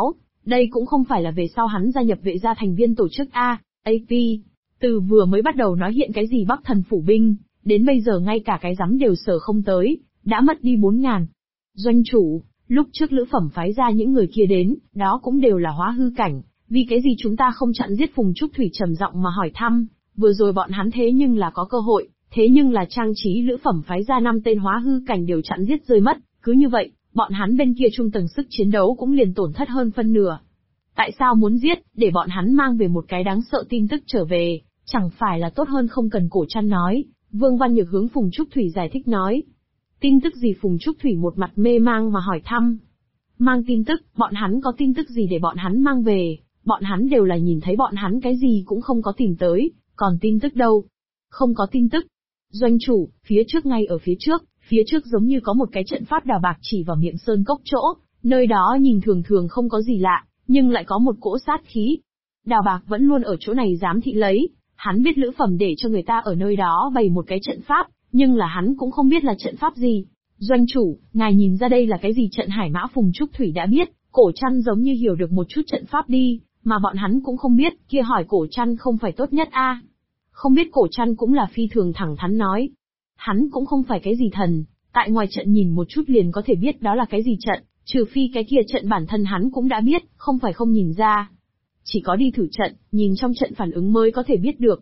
Đây cũng không phải là về sau hắn gia nhập vệ gia thành viên tổ chức AP. Từ vừa mới bắt đầu nói hiện cái gì Bắc Thần phủ binh, đến bây giờ ngay cả cái rắm đều sờ không tới, đã mất đi 4.000. Doanh chủ, lúc trước lữ phẩm phái ra những người kia đến, đó cũng đều là hóa hư cảnh, vì cái gì chúng ta không chặn giết Phùng Trúc Thủy trầm giọng mà hỏi thăm, vừa rồi bọn hắn thế nhưng là có cơ hội, thế nhưng là trang trí lữ phẩm phái ra 5 tên hóa hư cảnh đều chặn giết rơi mất, cứ như vậy, bọn hắn bên kia trung tầng sức chiến đấu cũng liền tổn thất hơn phân nửa. Tại sao muốn giết, để bọn hắn mang về một cái đáng sợ tin tức trở về, chẳng phải là tốt hơn không cần Cổ Trăn nói, Vương Văn Nhược hướng Phùng Trúc Thủy giải thích nói. Tin tức gì Phùng Trúc Thủy một mặt mê mang mà hỏi thăm. Mang tin tức, bọn hắn có tin tức gì để bọn hắn mang về, bọn hắn đều là nhìn thấy bọn hắn cái gì cũng không có tìm tới, còn tin tức đâu? Không có tin tức. Doanh chủ, phía trước ngay ở phía trước giống như có một cái trận pháp đào bạc chỉ vào miệng sơn cốc chỗ, nơi đó nhìn thường thường không có gì lạ, nhưng lại có một cỗ sát khí. Đào bạc vẫn luôn ở chỗ này giám thị lấy, hắn biết lữ phẩm để cho người ta ở nơi đó bày một cái trận pháp, nhưng là hắn cũng không biết là trận pháp gì. Doanh chủ, ngài nhìn ra đây là cái gì trận hải mã Phùng Trúc Thủy đã biết, Cổ Trăn giống như hiểu được một chút trận pháp đi, mà bọn hắn cũng không biết, kia hỏi Cổ Trăn không phải tốt nhất a? Không biết Cổ Trăn cũng là phi thường thẳng thắn nói. Hắn cũng không phải cái gì thần, tại ngoài trận nhìn một chút liền có thể biết đó là cái gì trận, trừ phi cái kia trận bản thân hắn cũng đã biết, không phải không nhìn ra. Chỉ có đi thử trận, nhìn trong trận phản ứng mới có thể biết được.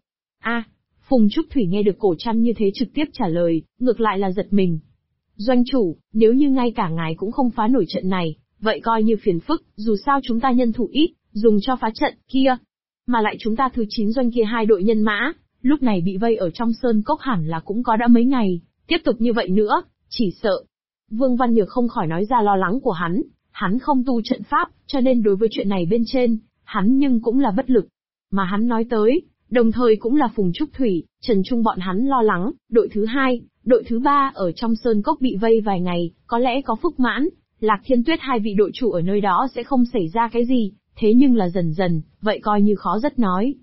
Phùng Trúc Thủy nghe được Cổ Trăn như thế trực tiếp trả lời, ngược lại là giật mình. Doanh chủ, nếu như ngay cả ngài cũng không phá nổi trận này, vậy coi như phiền phức, dù sao chúng ta nhân thủ ít, dùng cho phá trận kia. Mà lại chúng ta thứ 9 doanh kia 2 đội nhân mã, lúc này bị vây ở trong sơn cốc hẳn là cũng có đã mấy ngày, tiếp tục như vậy nữa, chỉ sợ. Vương Văn Nhược không khỏi nói ra lo lắng của hắn không tu trận pháp, cho nên đối với chuyện này bên trên, hắn nhưng cũng là bất lực. Mà hắn nói tới, đồng thời cũng là Phùng Trúc Thủy, Trần Trung bọn hắn lo lắng, đội thứ 2, đội thứ 3 ở trong sơn cốc bị vây vài ngày, có lẽ có Phúc Mãn, Lạc Thiên Tuyết 2 vị đội chủ ở nơi đó sẽ không xảy ra cái gì, thế nhưng là dần dần, vậy coi như khó rất nói.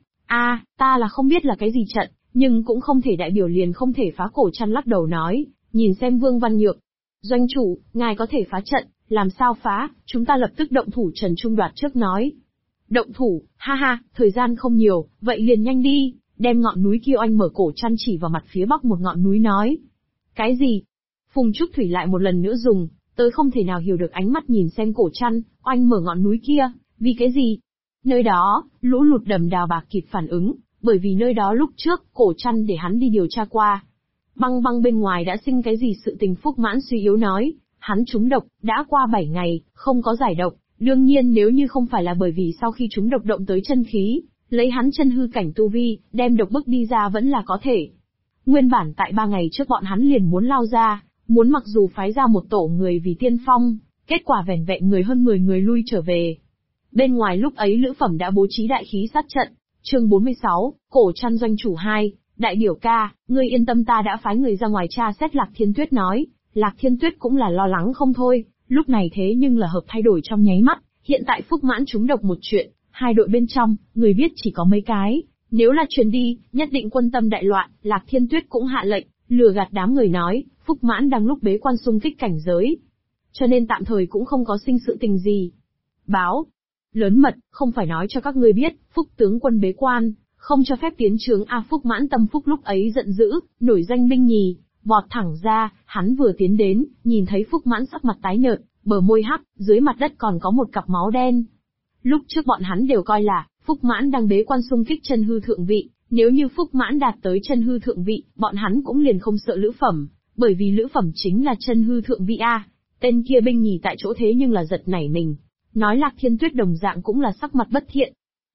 Ta là không biết là cái gì trận, nhưng cũng không thể đại biểu liền không thể phá. Cổ Trăn lắc đầu nói, nhìn xem Vương Văn Nhược. Doanh chủ, ngài có thể phá trận, làm sao phá, chúng ta lập tức động thủ. Trần Trung đoạt trước nói. Động thủ, thời gian không nhiều, vậy liền nhanh đi, đem ngọn núi kia oanh mở. Cổ Trăn chỉ vào mặt phía bắc một ngọn núi nói. Cái gì? Phùng Trúc Thủy lại một lần nữa dùng, tới không thể nào hiểu được ánh mắt nhìn xem Cổ Trăn, oanh mở ngọn núi kia, vì cái gì? Nơi đó, lũ lụt đầm đào bạc kịp phản ứng, bởi vì nơi đó lúc trước, Cổ Trăn để hắn đi điều tra qua. Băng bên ngoài đã sinh cái gì sự tình. Phúc Mãn suy yếu nói, hắn trúng độc, đã qua 7 ngày, không có giải độc, đương nhiên nếu như không phải là bởi vì sau khi trúng độc động tới chân khí, lấy hắn chân hư cảnh tu vi, đem độc bức đi ra vẫn là có thể. Nguyên bản tại 3 ngày trước bọn hắn liền muốn lao ra, muốn mặc dù phái ra một tổ người vì tiên phong, kết quả vẻn vẹn người hơn 10 người lui trở về. Bên ngoài lúc ấy lữ phẩm đã bố trí đại khí sát trận. Chương 46, Cổ Trăn doanh chủ 2, đại biểu ca, ngươi yên tâm, ta đã phái người ra ngoài tra xét. Lạc Thiên Tuyết nói. Lạc Thiên Tuyết cũng là lo lắng không thôi, lúc này thế nhưng là hợp thay đổi trong nháy mắt, hiện tại Phúc Mãn trúng độc một chuyện, 2 đội bên trong, người biết chỉ có mấy cái, nếu là truyền đi, nhất định quân tâm đại loạn. Lạc Thiên Tuyết cũng hạ lệnh, lừa gạt đám người nói, Phúc Mãn đang lúc bế quan xung kích cảnh giới, cho nên tạm thời cũng không có sinh sự tình gì. Báo lớn mật, không phải nói cho các ngươi biết, Phúc tướng quân bế quan, không cho phép tiến trướng. Phúc Mãn tâm Phúc lúc ấy giận dữ, nổi danh binh nhì, vọt thẳng ra, hắn vừa tiến đến, nhìn thấy Phúc Mãn sắc mặt tái nhợt, bờ môi hắc, dưới mặt đất còn có một cặp máu đen. Lúc trước bọn hắn đều coi là, Phúc Mãn đang bế quan xung kích chân hư thượng vị, nếu như Phúc Mãn đạt tới chân hư thượng vị, bọn hắn cũng liền không sợ lữ phẩm, bởi vì lữ phẩm chính là chân hư thượng vị a. Tên kia binh nhì tại chỗ thế nhưng là giật nảy mình. Nói Lạc Thiên Tuyết đồng dạng cũng là sắc mặt bất thiện.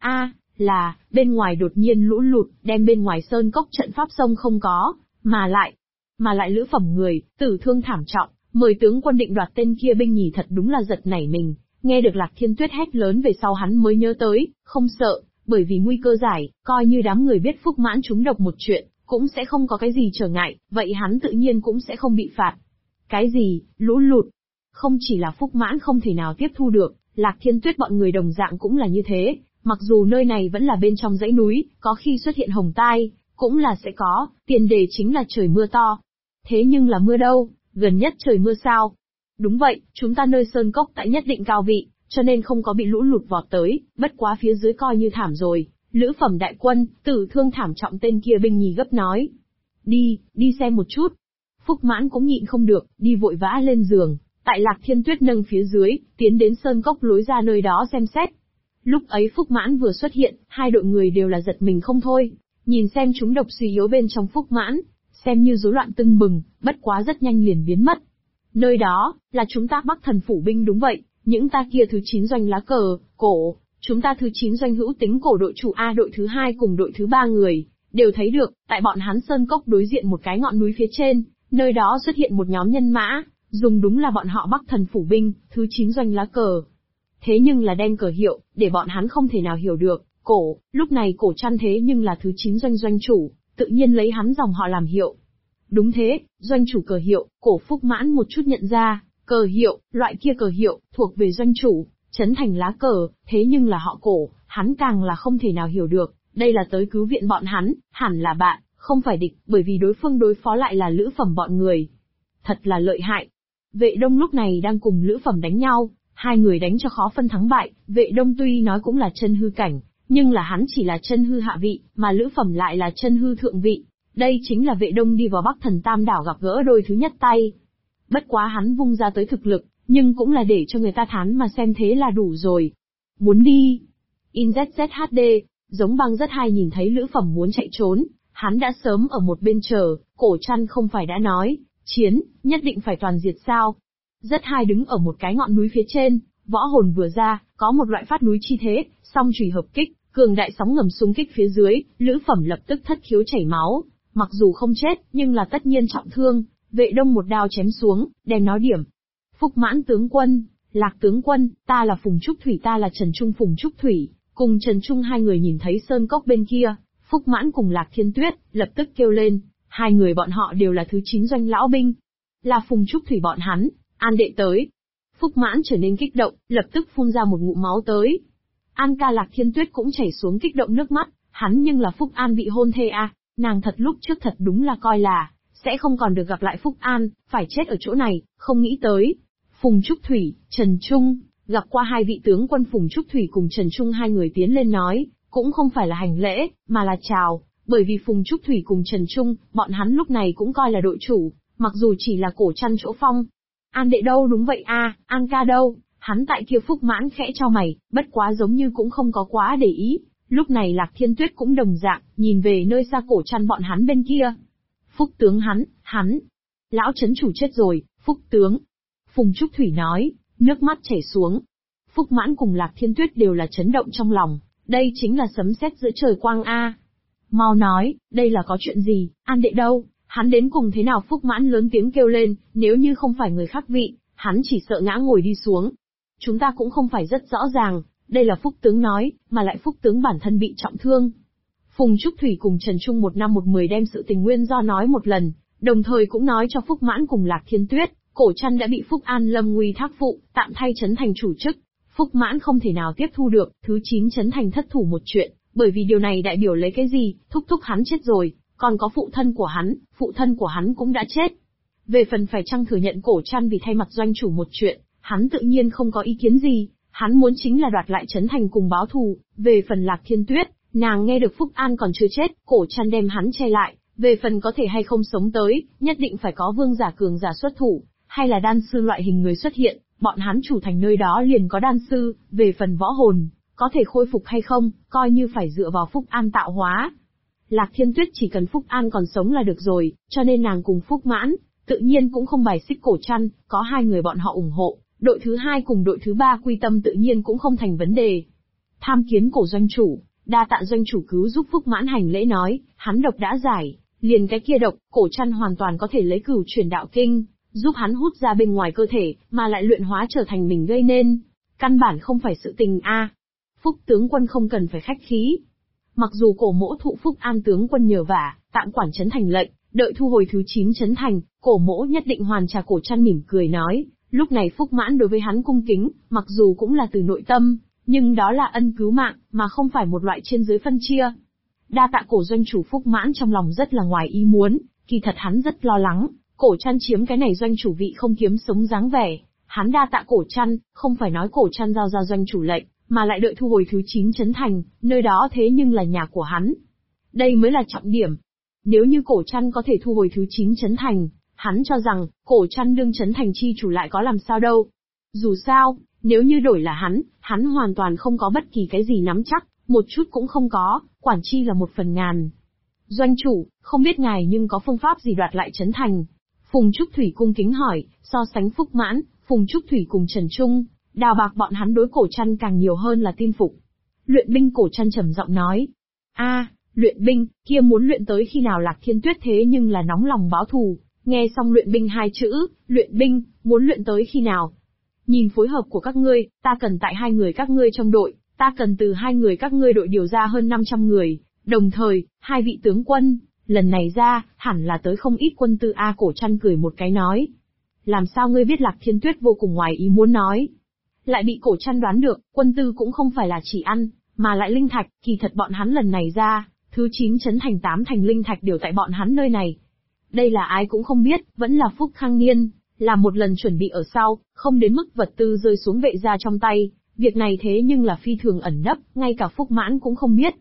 Là, bên ngoài đột nhiên lũ lụt, đem bên ngoài sơn cốc trận pháp sông không có, mà lại lữ phẩm người, tử thương thảm trọng, mời tướng quân định đoạt. Tên kia binh nhì thật đúng là giật nảy mình, nghe được Lạc Thiên Tuyết hét lớn về sau hắn mới nhớ tới, không sợ, bởi vì nguy cơ giải, coi như đám người biết Phúc Mãn trúng độc một chuyện, cũng sẽ không có cái gì trở ngại, vậy hắn tự nhiên cũng sẽ không bị phạt. Cái gì, lũ lụt? Không chỉ là Phúc Mãn không thể nào tiếp thu được, Lạc Thiên Tuyết bọn người đồng dạng cũng là như thế, mặc dù nơi này vẫn là bên trong dãy núi, có khi xuất hiện hồng tai, cũng là sẽ có, tiền đề chính là trời mưa to. Thế nhưng là mưa đâu, gần nhất trời mưa sao? Đúng vậy, chúng ta nơi sơn cốc tại nhất định cao vị, cho nên không có bị lũ lụt vọt tới, bất quá phía dưới coi như thảm rồi. Lữ phẩm đại quân, tử thương thảm trọng tên kia binh nhì gấp nói. Đi xem một chút. Phúc Mãn cũng nhịn không được, đi vội vã lên giường, tại Lạc Thiên Tuyết nâng phía dưới, tiến đến sơn cốc lối ra nơi đó xem xét. Lúc ấy Phúc Mãn vừa xuất hiện, hai đội người đều là giật mình không thôi, nhìn xem chúng độc suy yếu bên trong Phúc Mãn, xem như rối loạn tưng bừng, bất quá rất nhanh liền biến mất. Nơi đó, là chúng ta Bắc Thần phủ binh đúng vậy, những ta kia thứ 9 doanh lá cờ, cổ, chúng ta thứ 9 doanh hữu tính cổ đội chủ A đội thứ 2 cùng đội thứ 3 người, đều thấy được, tại bọn hắn sơn cốc đối diện một cái ngọn núi phía trên, nơi đó xuất hiện một nhóm nhân mã, dùng đúng là bọn họ Bắc Thần phủ binh, thứ 9 doanh lá cờ. Thế nhưng là đem cờ hiệu, để bọn hắn không thể nào hiểu được, cổ, lúc này cổ chăn thế nhưng là thứ 9 doanh doanh chủ, tự nhiên lấy hắn dòng họ làm hiệu. Đúng thế, doanh chủ cờ hiệu, cổ Phúc Mãn một chút nhận ra, cờ hiệu, loại kia cờ hiệu, thuộc về doanh chủ, trấn thành lá cờ, thế nhưng là họ cổ, hắn càng là không thể nào hiểu được, đây là tới cứu viện bọn hắn, hẳn là bạn, không phải địch, bởi vì đối phương đối phó lại là Lữ Phẩm bọn người. Thật là lợi hại. Vệ Đông lúc này đang cùng Lữ Phẩm đánh nhau, hai người đánh cho khó phân thắng bại, Vệ Đông tuy nói cũng là chân hư cảnh, nhưng là hắn chỉ là chân hư hạ vị, mà Lữ Phẩm lại là chân hư thượng vị. Đây chính là Vệ Đông đi vào Bắc Thần Tam Đảo gặp gỡ đôi thứ nhất tay. Bất quá hắn vung ra tới thực lực, nhưng cũng là để cho người ta thán mà xem thế là đủ rồi. Muốn đi. InZZHD, giống băng rất hay nhìn thấy Lữ Phẩm muốn chạy trốn, hắn đã sớm ở một bên chờ, cổ chăn không phải đã nói, chiến, nhất định phải toàn diệt sao. Rất hay đứng ở một cái ngọn núi phía trên, võ hồn vừa ra, có một loại phát núi chi thế, song chùy hợp kích, cường đại sóng ngầm xung kích phía dưới, Lữ Phẩm lập tức thất khiếu chảy máu, mặc dù không chết, nhưng là tất nhiên trọng thương. Vệ Đông một đao chém xuống, đem nó điểm. Phúc Mãn tướng quân, Lạc tướng quân, ta là Phùng Trúc Thủy, ta là Trần Trung Phùng Trúc Thủy, cùng Trần Trung hai người nhìn thấy sơn cốc bên kia, Phúc Mãn cùng Lạc Thiên Tuyết, lập tức kêu lên, hai người bọn họ đều là thứ 9 doanh lão binh. Là Phùng Trúc Thủy bọn hắn, An đệ tới. Phúc Mãn trở nên kích động, lập tức phun ra một ngụm máu tới. An ca Lạc Thiên Tuyết cũng chảy xuống kích động nước mắt, hắn nhưng là Phúc An vị hôn thê a, nàng thật lúc trước thật đúng là coi là sẽ không còn được gặp lại Phúc An, phải chết ở chỗ này, không nghĩ tới. Phùng Trúc Thủy, Trần Trung, gặp qua hai vị tướng quân Phùng Trúc Thủy cùng Trần Trung hai người tiến lên nói, cũng không phải là hành lễ, mà là chào, bởi vì Phùng Trúc Thủy cùng Trần Trung, bọn hắn lúc này cũng coi là đội chủ, mặc dù chỉ là cổ chăn chỗ phong. An đệ đâu đúng vậy a, An ca đâu, hắn tại kia Phúc Mãn khẽ cho mày, bất quá giống như cũng không có quá để ý. Lúc này Lạc Thiên Tuyết cũng đồng dạng, nhìn về nơi xa cổ chăn bọn hắn bên kia. Phúc tướng hắn, lão chấn chủ chết rồi, Phúc tướng. Phùng Trúc Thủy nói, nước mắt chảy xuống. Phúc Mãn cùng Lạc Thiên Tuyết đều là chấn động trong lòng, đây chính là sấm sét giữa trời quang a. Mau nói, đây là có chuyện gì, An đệ đâu, hắn đến cùng thế nào? Phúc Mãn lớn tiếng kêu lên, nếu như không phải người khác vị, hắn chỉ sợ ngã ngồi đi xuống. Chúng ta cũng không phải rất rõ ràng, đây là Phúc tướng nói, mà lại Phúc tướng bản thân bị trọng thương. Phùng Trúc Thủy cùng Trần Trung một năm một mười đem sự tình nguyên do nói một lần, đồng thời cũng nói cho Phúc Mãn cùng Lạc Thiên Tuyết, cổ chăn đã bị Phúc An lâm nguy thác phụ, tạm thay trấn thành chủ chức. Phúc Mãn không thể nào tiếp thu được, thứ 9 trấn thành thất thủ một chuyện, bởi vì điều này đại biểu lấy cái gì, thúc hắn chết rồi, còn có phụ thân của hắn cũng đã chết. Về phần phải chăng thừa nhận cổ chăn vì thay mặt doanh chủ một chuyện, hắn tự nhiên không có ý kiến gì, hắn muốn chính là đoạt lại trấn thành cùng báo thù. Về phần Lạc Thiên Tuyết, nàng nghe được Phúc An còn chưa chết, cổ chăn đem hắn che lại, về phần có thể hay không sống tới, nhất định phải có vương giả cường giả xuất thủ, hay là đan sư loại hình người xuất hiện, bọn hắn chủ thành nơi đó liền có đan sư, về phần võ hồn, có thể khôi phục hay không, coi như phải dựa vào Phúc An tạo hóa. Lạc Thiên Tuyết chỉ cần Phúc An còn sống là được rồi, cho nên nàng cùng Phúc Mãn, tự nhiên cũng không bài xích cổ chăn, có hai người bọn họ ủng hộ, đội thứ 2 cùng đội thứ 3 quy tâm tự nhiên cũng không thành vấn đề. Tham kiến cổ doanh chủ, đa tạ doanh chủ cứu giúp. Phúc Mãn hành lễ nói, hắn độc đã giải, liền cái kia độc, cổ chăn hoàn toàn có thể lấy cửu truyền đạo kinh, giúp hắn hút ra bên ngoài cơ thể, mà lại luyện hóa trở thành mình gây nên. Căn bản không phải sự tình a. Phúc tướng quân không cần phải khách khí. Mặc dù cổ mỗ thụ Phúc An tướng quân nhờ vả, tạm quản trấn thành lệnh, đợi thu hồi thứ 9 trấn thành, cổ mỗ nhất định hoàn trả. Cổ chăn mỉm cười nói, lúc này Phúc Mãn đối với hắn cung kính, mặc dù cũng là từ nội tâm, nhưng đó là ân cứu mạng, mà không phải một loại trên dưới phân chia. Đa tạ cổ doanh chủ. Phúc Mãn trong lòng rất là ngoài ý muốn, kỳ thật hắn rất lo lắng, cổ chăn chiếm cái này doanh chủ vị không kiếm sống dáng vẻ, Hắn đa tạ Cổ Trăn, không phải nói Cổ Trăn giao ra doanh chủ lệnh, mà lại đợi thu hồi thứ 9 trấn thành, nơi đó thế nhưng là nhà của hắn. Đây mới là trọng điểm. Nếu như Cổ Trăn có thể thu hồi thứ 9 trấn thành, hắn cho rằng, Cổ Trăn đương trấn thành chi chủ lại có làm sao đâu. Dù sao, nếu như đổi là hắn hoàn toàn không có bất kỳ cái gì nắm chắc, một chút cũng không có, quản chi là 1/1000. Doanh chủ, không biết ngài nhưng có phương pháp gì đoạt lại trấn thành? Phùng Trúc Thủy cung kính hỏi, so sánh Phúc Mãn, Phùng Trúc Thủy cùng Trần Trung, Đào Bạc bọn hắn đối Cổ Trăn càng nhiều hơn là tin phục. Luyện binh Cổ Trăn trầm giọng nói. Luyện binh, kia muốn luyện tới khi nào Lạc Thiên Tuyết thế nhưng là nóng lòng báo thù. Nghe xong luyện binh 2 chữ, luyện binh, muốn luyện tới khi nào? Nhìn phối hợp của các ngươi, ta cần tại 2 người các ngươi trong đội, ta cần từ 2 người các ngươi đội điều ra hơn 500 người, đồng thời, 2 vị tướng quân, lần này ra, hẳn là tới không ít quân tư a. Cổ Trăn cười một cái nói. Làm sao ngươi biết? Lạc Thiên Tuyết vô cùng ngoài ý muốn nói. Lại bị Cổ Trăn đoán được, quân tư cũng không phải là chỉ ăn, mà lại linh thạch, kỳ thật bọn hắn lần này ra, thứ 9 trấn thành 8 thành linh thạch đều tại bọn hắn nơi này. Đây là ai cũng không biết, vẫn là Phúc Khang Niên, làm một lần chuẩn bị ở sau, không đến mức vật tư rơi xuống vệ gia trong tay, việc này thế nhưng là phi thường ẩn nấp, ngay cả Phúc Mãn cũng không biết.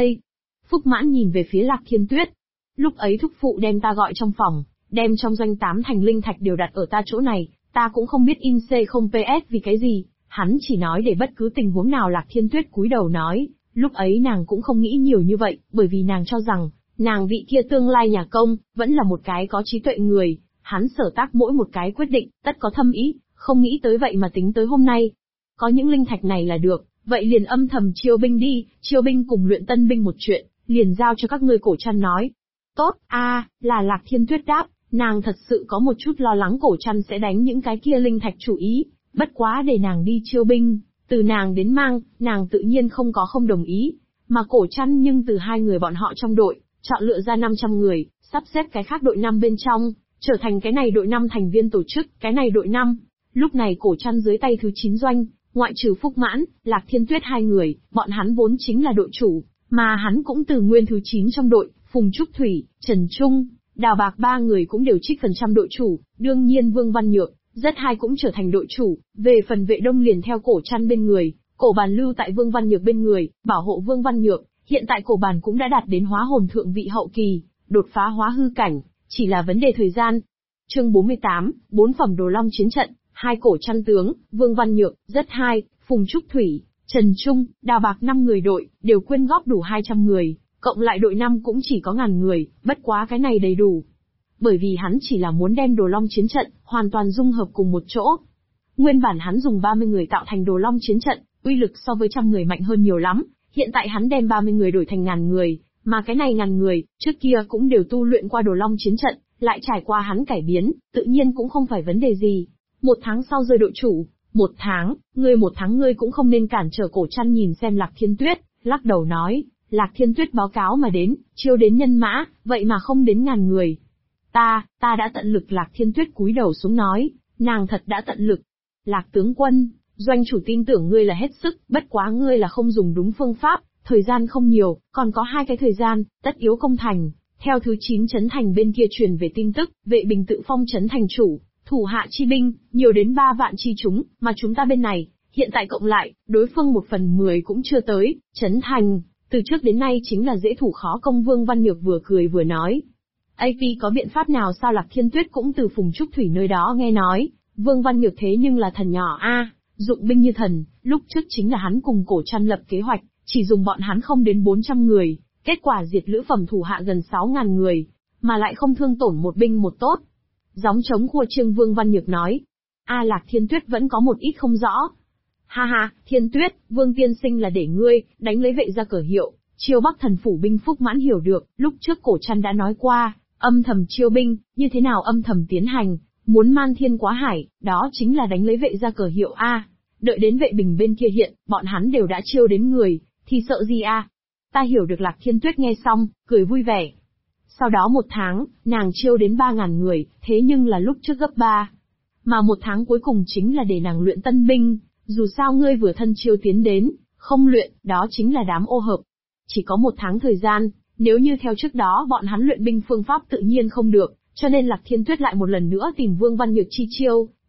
Phúc Mãn nhìn về phía Lạc Thiên Tuyết. Lúc ấy thúc phụ đem ta gọi trong phòng, đem trong doanh 8 thành linh thạch đều đặt ở ta chỗ này, ta cũng không biết in C0PS vì cái gì, hắn chỉ nói để bất cứ tình huống nào. Lạc Thiên Tuyết cúi đầu nói, lúc ấy nàng cũng không nghĩ nhiều như vậy, bởi vì nàng cho rằng, nàng vị kia tương lai nhà công, vẫn là một cái có trí tuệ người, hắn sở tác mỗi một cái quyết định, tất có thâm ý, không nghĩ tới vậy mà tính tới hôm nay. Có những linh thạch này là được, vậy liền âm thầm chiêu binh đi, chiêu binh cùng luyện tân binh một chuyện, liền giao cho các ngươi. Cổ Trăn nói. Tốt, là Lạc Thiên Tuyết đáp, nàng thật sự có một chút lo lắng Cổ Trăn sẽ đánh những cái kia linh thạch chủ ý, bất quá để nàng đi chiêu binh, từ nàng đến mang, nàng tự nhiên không đồng ý, mà Cổ Trăn nhưng từ 2 người bọn họ trong đội, chọn lựa ra 500 người, sắp xếp cái khác đội 5 bên trong, trở thành cái này đội 5 thành viên tổ chức, cái này đội 5. Lúc này Cổ Trăn dưới tay thứ 9 doanh, ngoại trừ Phúc Mãn, Lạc Thiên Tuyết 2 người, bọn hắn vốn chính là đội chủ, mà hắn cũng từ nguyên thứ 9 trong đội, Phùng Trúc Thủy, Trần Trung, Đào Bạc 3 người cũng đều trích phần trăm đội chủ, đương nhiên Vương Văn Nhược, rất hai cũng trở thành đội chủ, về phần vệ đông liền theo Cổ Trăn bên người, Cổ Bàn lưu tại Vương Văn Nhược bên người, bảo hộ Vương Văn Nhược. Hiện tại Cổ Bàn cũng đã đạt đến hóa hồn thượng vị hậu kỳ, đột phá hóa hư cảnh, chỉ là vấn đề thời gian. Chương 48, 4 phẩm Đồ Long chiến trận, 2 Cổ Trăn tướng, Vương Văn Nhược, rất hai, Phùng Trúc Thủy, Trần Trung, Đào Bạc 5 người đội, đều quyên góp đủ 200 người, cộng lại đội 5 cũng chỉ có 1000 người, bất quá cái này đầy đủ. Bởi vì hắn chỉ là muốn đem Đồ Long chiến trận, hoàn toàn dung hợp cùng một chỗ. Nguyên bản hắn dùng 30 người tạo thành Đồ Long chiến trận, uy lực so với 100 người mạnh hơn nhiều lắm, hiện tại hắn đem 30 người đổi thành 1000 người, mà cái này 1000 người, trước kia cũng đều tu luyện qua Đồ Long chiến trận, lại trải qua hắn cải biến, tự nhiên cũng không phải vấn đề gì. 1 tháng sau rơi đội chủ, 1 tháng ngươi cũng không nên cản trở. Cổ Trăn nhìn xem Lạc Thiên Tuyết, lắc đầu nói, Lạc Thiên Tuyết báo cáo mà đến, chiêu đến nhân mã, vậy mà không đến 1000 người. Ta đã tận lực. Lạc Thiên Tuyết cúi đầu xuống nói, nàng thật đã tận lực. Lạc tướng quân, doanh chủ tin tưởng ngươi là hết sức, bất quá ngươi là không dùng đúng phương pháp, thời gian không nhiều, còn có 2 cái thời gian, tất yếu công thành. Theo thứ 9 trấn thành bên kia truyền về tin tức, Vệ Bình tự phong trấn thành chủ, thủ hạ chi binh, nhiều đến 3 vạn chi chúng, mà chúng ta bên này, hiện tại cộng lại, đối phương 1/10 cũng chưa tới, trấn thành, từ trước đến nay chính là dễ thủ khó công. Vương Văn Nhược vừa cười vừa nói. AP có biện pháp nào sao? Lạc Thiên Tuyết cũng từ Phùng Trúc Thủy nơi đó nghe nói, Vương Văn Nhược thế nhưng là thần nhỏ dụng binh như thần, lúc trước chính là hắn cùng Cổ Trăn lập kế hoạch, chỉ dùng bọn hắn không đến 400 người, kết quả diệt lữ phẩm thủ hạ gần 6000 người, mà lại không thương tổn một binh một tốt. Gióng trống khua chiêng. Vương Văn Nhược nói. Lạc Thiên Tuyết vẫn có một ít không rõ. Ha, Thiên Tuyết, Vương tiên sinh là để ngươi đánh lấy vệ gia cờ hiệu, chiêu Bắc thần phủ binh. Phúc Mãn hiểu được, lúc trước Cổ Trăn đã nói qua, âm thầm chiêu binh, như thế nào âm thầm tiến hành, muốn man thiên quá hải, đó chính là đánh lấy vệ gia cờ hiệu đợi đến Vệ Bình bên kia hiện, bọn hắn đều đã chiêu đến người, thì sợ gì Ta hiểu được. Lạc Thiên Tuyết nghe xong, cười vui vẻ. Sau đó 1 tháng, nàng chiêu đến 3000 người, thế nhưng là lúc trước gấp 3. Mà 1 tháng cuối cùng chính là để nàng luyện tân binh, dù sao ngươi vừa thân chiêu tiến đến, không luyện, đó chính là đám ô hợp. Chỉ có 1 tháng thời gian, nếu như theo trước đó bọn hắn luyện binh phương pháp tự nhiên không được, cho nên Lạc Thiên Tuyết lại một lần nữa tìm Vương Văn Nhược chi chiêu,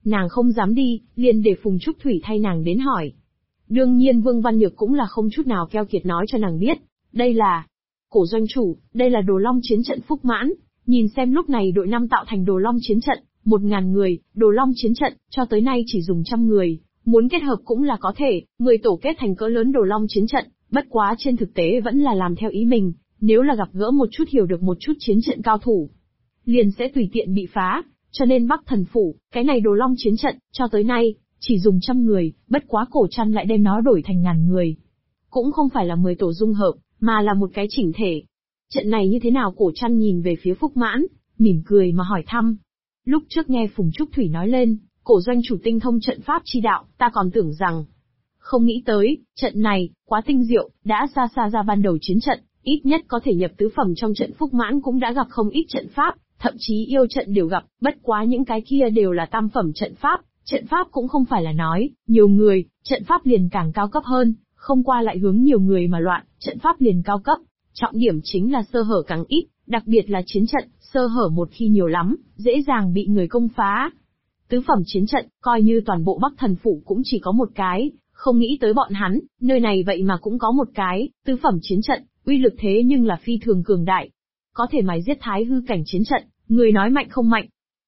Nàng không dám đi, liền để Phùng Trúc Thủy thay nàng đến hỏi. Đương nhiên Vương Văn Nhược cũng là không chút nào keo kiệt nói cho nàng biết. Đây là... Cổ doanh chủ, đây là Đồ Long chiến trận Phúc Mãn. Nhìn xem lúc này đội 5 tạo thành Đồ Long chiến trận, 1000 người, Đồ Long chiến trận, cho tới nay chỉ dùng 100 người. Muốn kết hợp cũng là có thể, 10 tổ kết thành cỡ lớn Đồ Long chiến trận, bất quá trên thực tế vẫn là làm theo ý mình, nếu là gặp gỡ một chút hiểu được một chút chiến trận cao thủ, liền sẽ tùy tiện bị phá, cho nên Bắc Thần Phủ, cái này Đồ Long chiến trận, cho tới nay, chỉ dùng 100 người, bất quá Cổ Trăn lại đem nó đổi thành 1000 người. Cũng không phải là 10 tổ dung hợp, mà là một cái chỉnh thể. Trận này như thế nào? Cổ Trăn nhìn về phía Phúc Mãn, mỉm cười mà hỏi thăm. Lúc trước nghe Phùng Trúc Thủy nói lên, Cổ doanh chủ tinh thông trận pháp chi đạo, ta còn tưởng rằng, không nghĩ tới, trận này, quá tinh diệu, đã xa xa ra ban đầu chiến trận, ít nhất có thể nhập tứ phẩm trong trận. Phúc Mãn cũng đã gặp không ít trận pháp, thậm chí yêu trận đều gặp, bất quá những cái kia đều là tam phẩm trận pháp cũng không phải là nói, nhiều người, trận pháp liền càng cao cấp hơn, không qua lại hướng nhiều người mà loạn, trận pháp liền cao cấp, trọng điểm chính là sơ hở càng ít, đặc biệt là chiến trận, sơ hở một khi nhiều lắm, dễ dàng bị người công phá. Tứ phẩm chiến trận, coi như toàn bộ Bắc Thần Phủ cũng chỉ có một cái, không nghĩ tới bọn hắn, nơi này vậy mà cũng có một cái, tứ phẩm chiến trận, uy lực thế nhưng là phi thường cường đại. Có thể mài giết thái hư cảnh chiến trận, người nói mạnh không mạnh.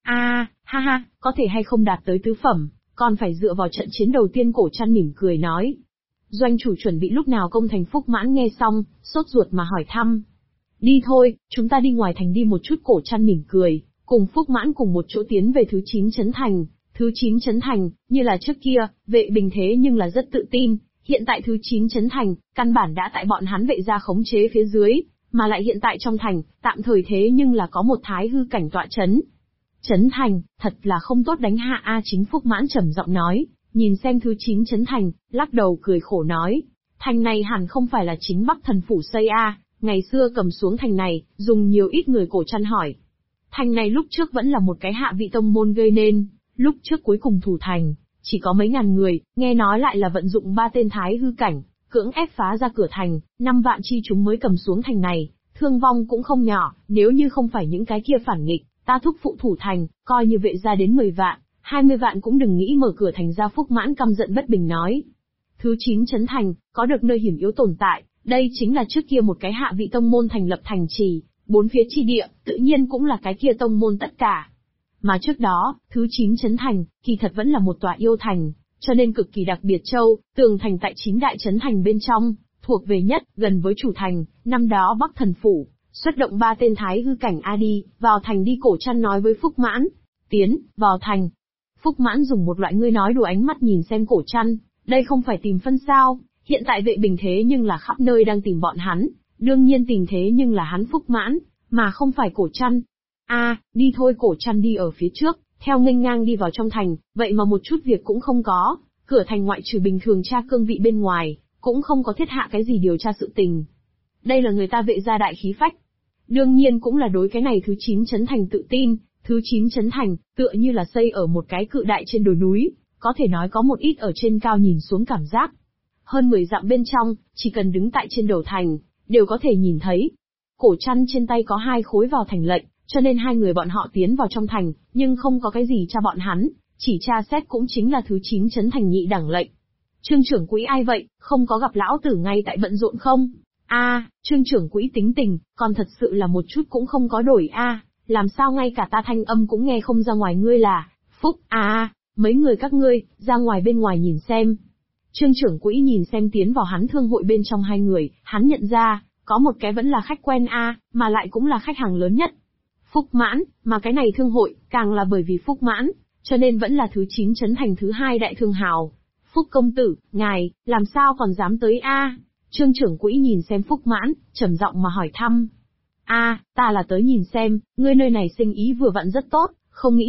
Ha ha, có thể hay không đạt tới tứ phẩm, còn phải dựa vào trận chiến đầu tiên. Cổ Trăn mỉm cười nói. Doanh chủ chuẩn bị lúc nào công thành? Phúc Mãn nghe xong, sốt ruột mà hỏi thăm. Đi thôi, chúng ta đi ngoài thành đi một chút. Cổ Trăn mỉm cười, cùng Phúc Mãn cùng một chỗ tiến về thứ 9 trấn thành. Thứ 9 trấn thành, như là trước kia, Vệ Bình thế nhưng là rất tự tin, hiện tại thứ 9 trấn thành, căn bản đã tại bọn hắn Vệ gia khống chế phía dưới, mà lại hiện tại trong thành, tạm thời thế nhưng là có một thái hư cảnh tọa trấn. Trấn thành, thật là không tốt đánh hạ chính Phúc Mãn trầm giọng nói, nhìn xem thứ 9 trấn thành, lắc đầu cười khổ nói, thành này hẳn không phải là chính Bắc Thần Phủ xây ngày xưa cầm xuống thành này, dùng nhiều ít người. Cổ Trăn hỏi. Thành này lúc trước vẫn là một cái hạ vị tông môn gây nên, lúc trước cuối cùng thủ thành, chỉ có mấy ngàn người, nghe nói lại là vận dụng 3 tên thái hư cảnh, cưỡng ép phá ra cửa thành, 5 vạn chi chúng mới cầm xuống thành này, thương vong cũng không nhỏ, nếu như không phải những cái kia phản nghịch, ta thúc phụ thủ thành, coi như Vệ gia đến 10 vạn, 20 vạn cũng đừng nghĩ mở cửa thành ra. Phúc Mãn căm giận bất bình nói. Thứ 9 trấn thành, có được nơi hiểm yếu tồn tại, đây chính là trước kia một cái hạ vị tông môn thành lập thành trì, 4 phía chi địa, tự nhiên cũng là cái kia tông môn tất cả. Mà trước đó, thứ 9 trấn thành, kỳ thật vẫn là một tòa yêu thành, cho nên cực kỳ đặc biệt. Châu, tường thành tại 9 đại trấn thành bên trong, thuộc về nhất, gần với chủ thành, năm đó Bắc Thần Phủ, xuất động 3 tên thái hư cảnh đi, vào thành đi. Cổ Trăn nói với Phúc Mãn, tiến, vào thành. Phúc Mãn dùng một loại ngươi nói đùa ánh mắt nhìn xem Cổ Trăn, đây không phải tìm phân sao, hiện tại Vệ Bình thế nhưng là khắp nơi đang tìm bọn hắn, đương nhiên tìm thế nhưng là hắn Phúc Mãn, mà không phải Cổ Trăn. Đi thôi. Cổ Trăn đi ở phía trước, theo nghênh ngang đi vào trong thành, vậy mà một chút việc cũng không có, cửa thành ngoại trừ bình thường tra cương vị bên ngoài, cũng không có thiết hạ cái gì điều tra sự tình. Đây là người ta Vệ gia đại khí phách. Đương nhiên cũng là đối cái này thứ 9 trấn thành tự tin, thứ 9 trấn thành, tựa như là xây ở một cái cự đại trên đồi núi, có thể nói có một ít ở trên cao nhìn xuống cảm giác. Hơn 10 dặm bên trong, chỉ cần đứng tại trên đầu thành, đều có thể nhìn thấy. Cổ Trăn trên tay có 2 khối vào thành lệnh, cho nên 2 người bọn họ tiến vào trong thành, nhưng không có cái gì tra bọn hắn, chỉ tra xét cũng chính là thứ 9 trấn thành nhị đẳng lệnh. Trương trưởng quỹ ai vậy, không có gặp lão tử ngay tại bận rộn không? Trương trưởng quỹ tính tình, còn thật sự là một chút cũng không có đổi làm sao ngay cả ta thanh âm cũng nghe không ra ngoài. Ngươi là, Phúc, mấy người các ngươi, ra ngoài bên ngoài nhìn xem. Trương trưởng quỹ nhìn xem tiến vào hắn thương hội bên trong 2 người, hắn nhận ra, có một cái vẫn là khách quen mà lại cũng là khách hàng lớn nhất. Phúc Mãn, mà cái này thương hội, càng là bởi vì Phúc Mãn, cho nên vẫn là thứ 9 trấn thành thứ 2 đại thương hào. Phúc công tử, ngài, làm sao còn dám tới Trương trưởng quỹ nhìn xem Phúc Mãn, trầm giọng mà hỏi thăm. Ta là tới nhìn xem, ngươi nơi này sinh ý vừa vặn rất tốt, không nghĩ